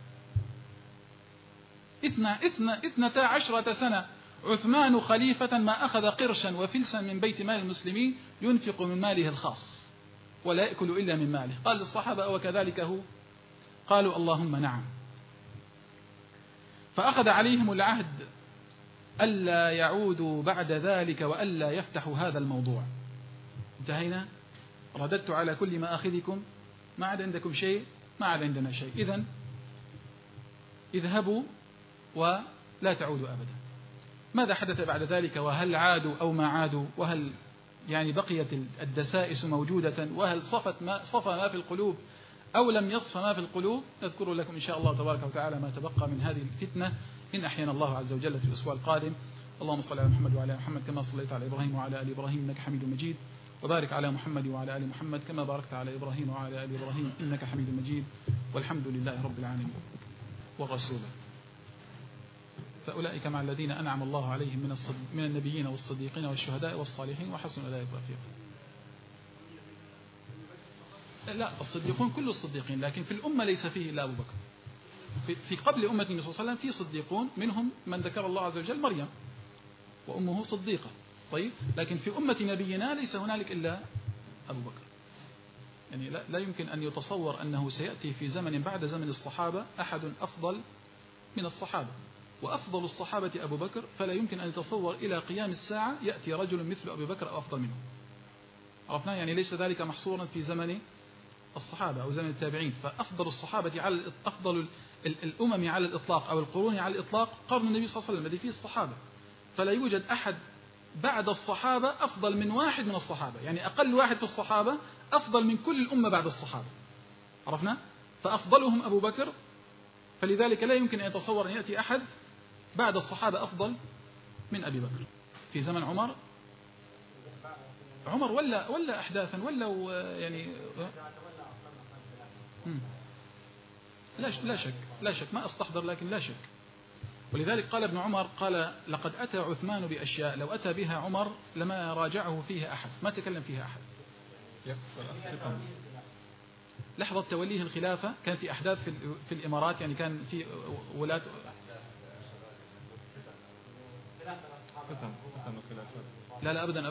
12 سنة عثمان خليفة ما أخذ قرشا وفلسا من بيت مال المسلمين ينفق من ماله الخاص، ولا يأكل إلا من ماله. قال للصحابة: أو كذلك هو؟ قالوا: اللهم نعم. فأخذ عليهم العهد ألا يعودوا بعد ذلك وألا يفتحوا هذا الموضوع. انتهينا، رددت على كل ما أخذكم، ما عاد عندكم شيء، ما عاد عندنا شيء، إذن اذهبوا ولا تعودوا أبدا. ماذا حدث بعد ذلك؟ وهل عادوا أو ما عادوا؟ وهل يعني بقيت الدسائس موجودة؟ وهل صفى ما في القلوب أو لم يصف ما في القلوب؟ نذكر لكم إن شاء الله تبارك وتعالى ما تبقى من هذه الفتنة إن أحيانا الله عز وجل في الأسبوع القادم. اللهم صل على محمد وعلى محمد كما صليت على إبراهيم وعلى آل إبراهيم إنك حميد مجيد، وبارك على محمد وعلى آل محمد كما باركت على إبراهيم وعلى آل إبراهيم إنك حميد مجيد، والحمد لله رب العالمين. والرسول فأولئك مع الذين أنعم الله عليهم من النبيين والصديقين والشهداء والصالحين وحسن أولئك رفيقا. لا، الصديقون كل الصديقين، لكن في الأمة ليس فيه إلا أبو بكر. في قبل أمة النبي صلى الله عليه وسلم في صديقون، منهم من ذكر الله عز وجل مريم وأمه صديقة. طيب، لكن في أمة نبينا ليس هنالك إلا أبو بكر. يعني لا يمكن أن يتصور أنه سيأتي في زمن بعد زمن الصحابة أحد أفضل من الصحابة، وأفضل الصحابة أبو بكر، فلا يمكن أن يتصور إلى قيام الساعة يأتي رجل مثل أبي بكر أو أفضل منه. عرفنا؟ يعني ليس ذلك محصورا في زمن الصحابة أو زمن التابعين. فأفضل الصحابة أفضل الأمم على الإطلاق أو القرون على الإطلاق قرن النبي صلى الله عليه وسلم الذي فيه الصحابة، فلا يوجد أحد بعد الصحابة أفضل من واحد من الصحابة. يعني أقل واحد في الصحابة أفضل من كل الأمة بعد الصحابة. عرفنا؟ فأفضلهم أبو بكر، فلذلك لا يمكن أن يتصور أن يأتي أحد بعد الصحابة أفضل من أبي بكر. في زمن عمر ولا أحداثا ولا يعني لا شك ما أستحضر، لكن لا شك. ولذلك قال ابن عمر، قال: لقد أتى عثمان بأشياء لو أتى بها عمر لما راجعه فيها أحد، ما تكلم فيها أحد. لحظة توليه الخلافة كان في أحداث في الإمارات، يعني كان في ولاة لا أبدا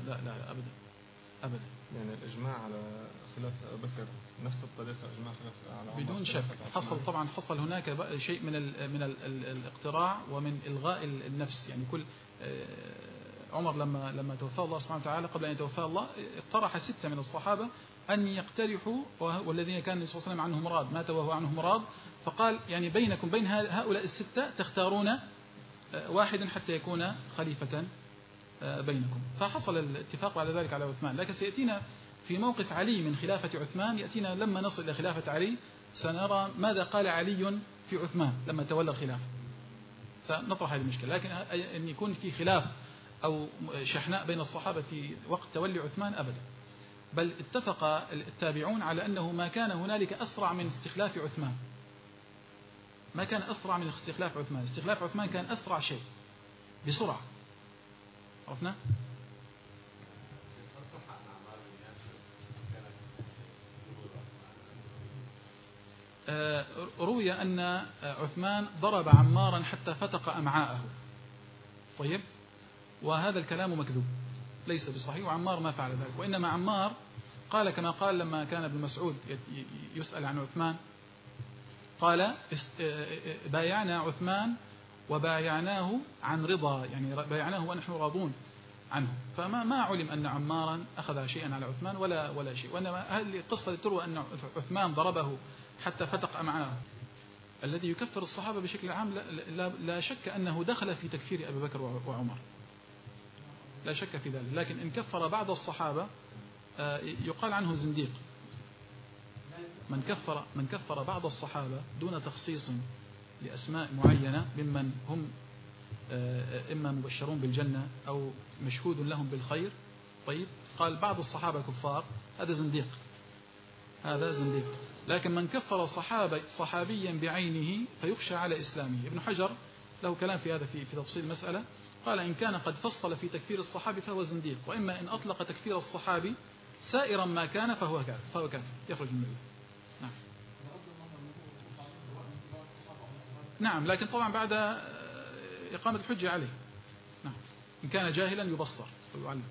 يعني الإجماع على خلاف بكر نفس الطريقة إجماع خلاف على عمر بدون شك. حصل هناك شيء من الاقتراع ومن إلغاء النفس. يعني كل عمر لما توفى الله سبحانه وتعالى، قبل أن يتوفى الله، اقترح 6 من الصحابة أن يقترحوا، والذين كان النبي صلى الله عليه وسلم عنهم راض، مات وهو عنهم راض، فقال: يعني بينكم بين هؤلاء 6 تختارون واحدا حتى يكون خليفة بينكم. فحصل الاتفاق على ذلك على عثمان. لكن سيأتينا في موقف علي من خلافة عثمان، يأتينا لما نصل إلى خلافة علي سنرى ماذا قال علي في عثمان لما تولى الخلافة، سنطرح هذه المشكلة. لكن أن يكون في خلاف أو شحناء بين الصحابة في وقت تولي عثمان أبدا، بل اتفق التابعون على أنه ما كان هنالك أسرع من استخلاف عثمان. ما كان أسرع من استخلاف عثمان. استخلاف عثمان كان أسرع شيء بسرعة. عرفنا؟ روي أن عثمان ضرب عمارا حتى فتق أمعاءه. طيب، وهذا الكلام مكذوب ليس بصحيح، وعمار ما فعل ذلك، وإنما عمار قال كما قال لما كان ابن مسعود يسأل عن عثمان، قال بايعنا عثمان وبايعناه عن رضا، يعني بايعناه ونحن راضون عنه. فما علم أن عمارا أخذ شيئا على عثمان ولا شيء. وإنما هذه القصة تروى أن عثمان ضربه حتى فتق أمعاءه. الذي يكفر الصحابة بشكل عام لا شك أنه دخل في تكفير أبي بكر وعمر، لا شك في ذلك. لكن إن كفر بعض الصحابة يقال عنه زنديق. من كفر بعض الصحابة دون تخصيص لأسماء معينة ممن هم إما مبشرون بالجنة أو مشهود لهم بالخير، طيب، قال بعض الصحابة كفار، هذا زنديق، هذا زنديق. لكن من كفر صحابيا بعينه فيخشى على إسلامه. ابن حجر له كلام في هذا في تفصيل المسألة، قال إن كان قد فصل في تكفير الصحابي فهو زنديق، وإما إن أطلق تكفير الصحابي سائرا ما كان فهو كافر يخرج من الملة. نعم. نعم، لكن طبعا بعد إقامة الحجة عليه. نعم، إن كان جاهلا يبصر ويعلم.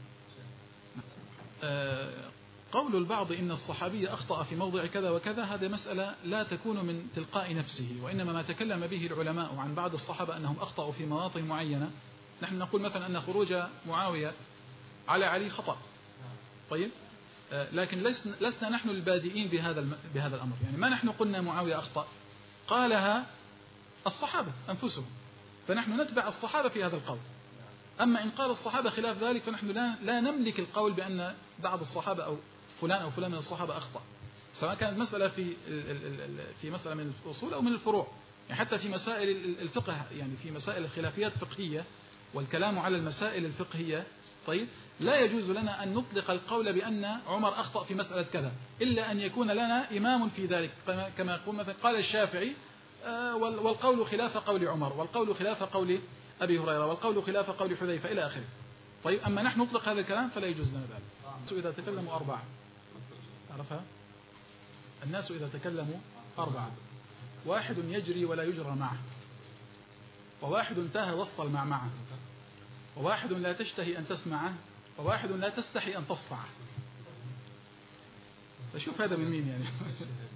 نعم. قول البعض إن الصحابي أخطأ في موضع كذا وكذا، هذه مسألة لا تكون من تلقاء نفسه، وإنما ما تكلم به العلماء عن بعض الصحابة أنهم أخطأوا في مواطن معينة. نحن نقول مثلا أن خروج معاوية على علي خطأ، طيب، لكن لسنا نحن البادئين بهذا الأمر. يعني ما نحن قلنا معاوية أخطأ، قالها الصحابة أنفسهم، فنحن نتبع الصحابة في هذا القول. أما إن قال الصحابة خلاف ذلك فنحن لا نملك القول بأن بعض الصحابة أو فلان من الصحابة أخطأ، سواء كانت مسألة في مسألة من الأصول أو من الفروع. يعني حتى في مسائل الفقه، يعني في مسائل الخلافيات الفقهية والكلام على المسائل الفقهية، طيب، لا يجوز لنا أن نطلق القول بأن عمر أخطأ في مسألة كذا إلا أن يكون لنا إمام في ذلك، كما يقول مثلا قال الشافعي والقول خلاف قول عمر، والقول خلاف قول أبي هريرة، والقول خلاف قول حذيفة إلى آخره. طيب، أما نحن نطلق هذا الكلام فلا يجوز لنا ذلك. إذا تكلموا أربعة، عرفها؟ الناس إذا تكلموا أربعة: واحد يجري ولا يجرى معه، وواحد تاه وسط المعمعة، وواحد لا تشتهي أن تسمعه، وواحد لا تستحي أن تصفعه. فشوف هذا من مين يعني.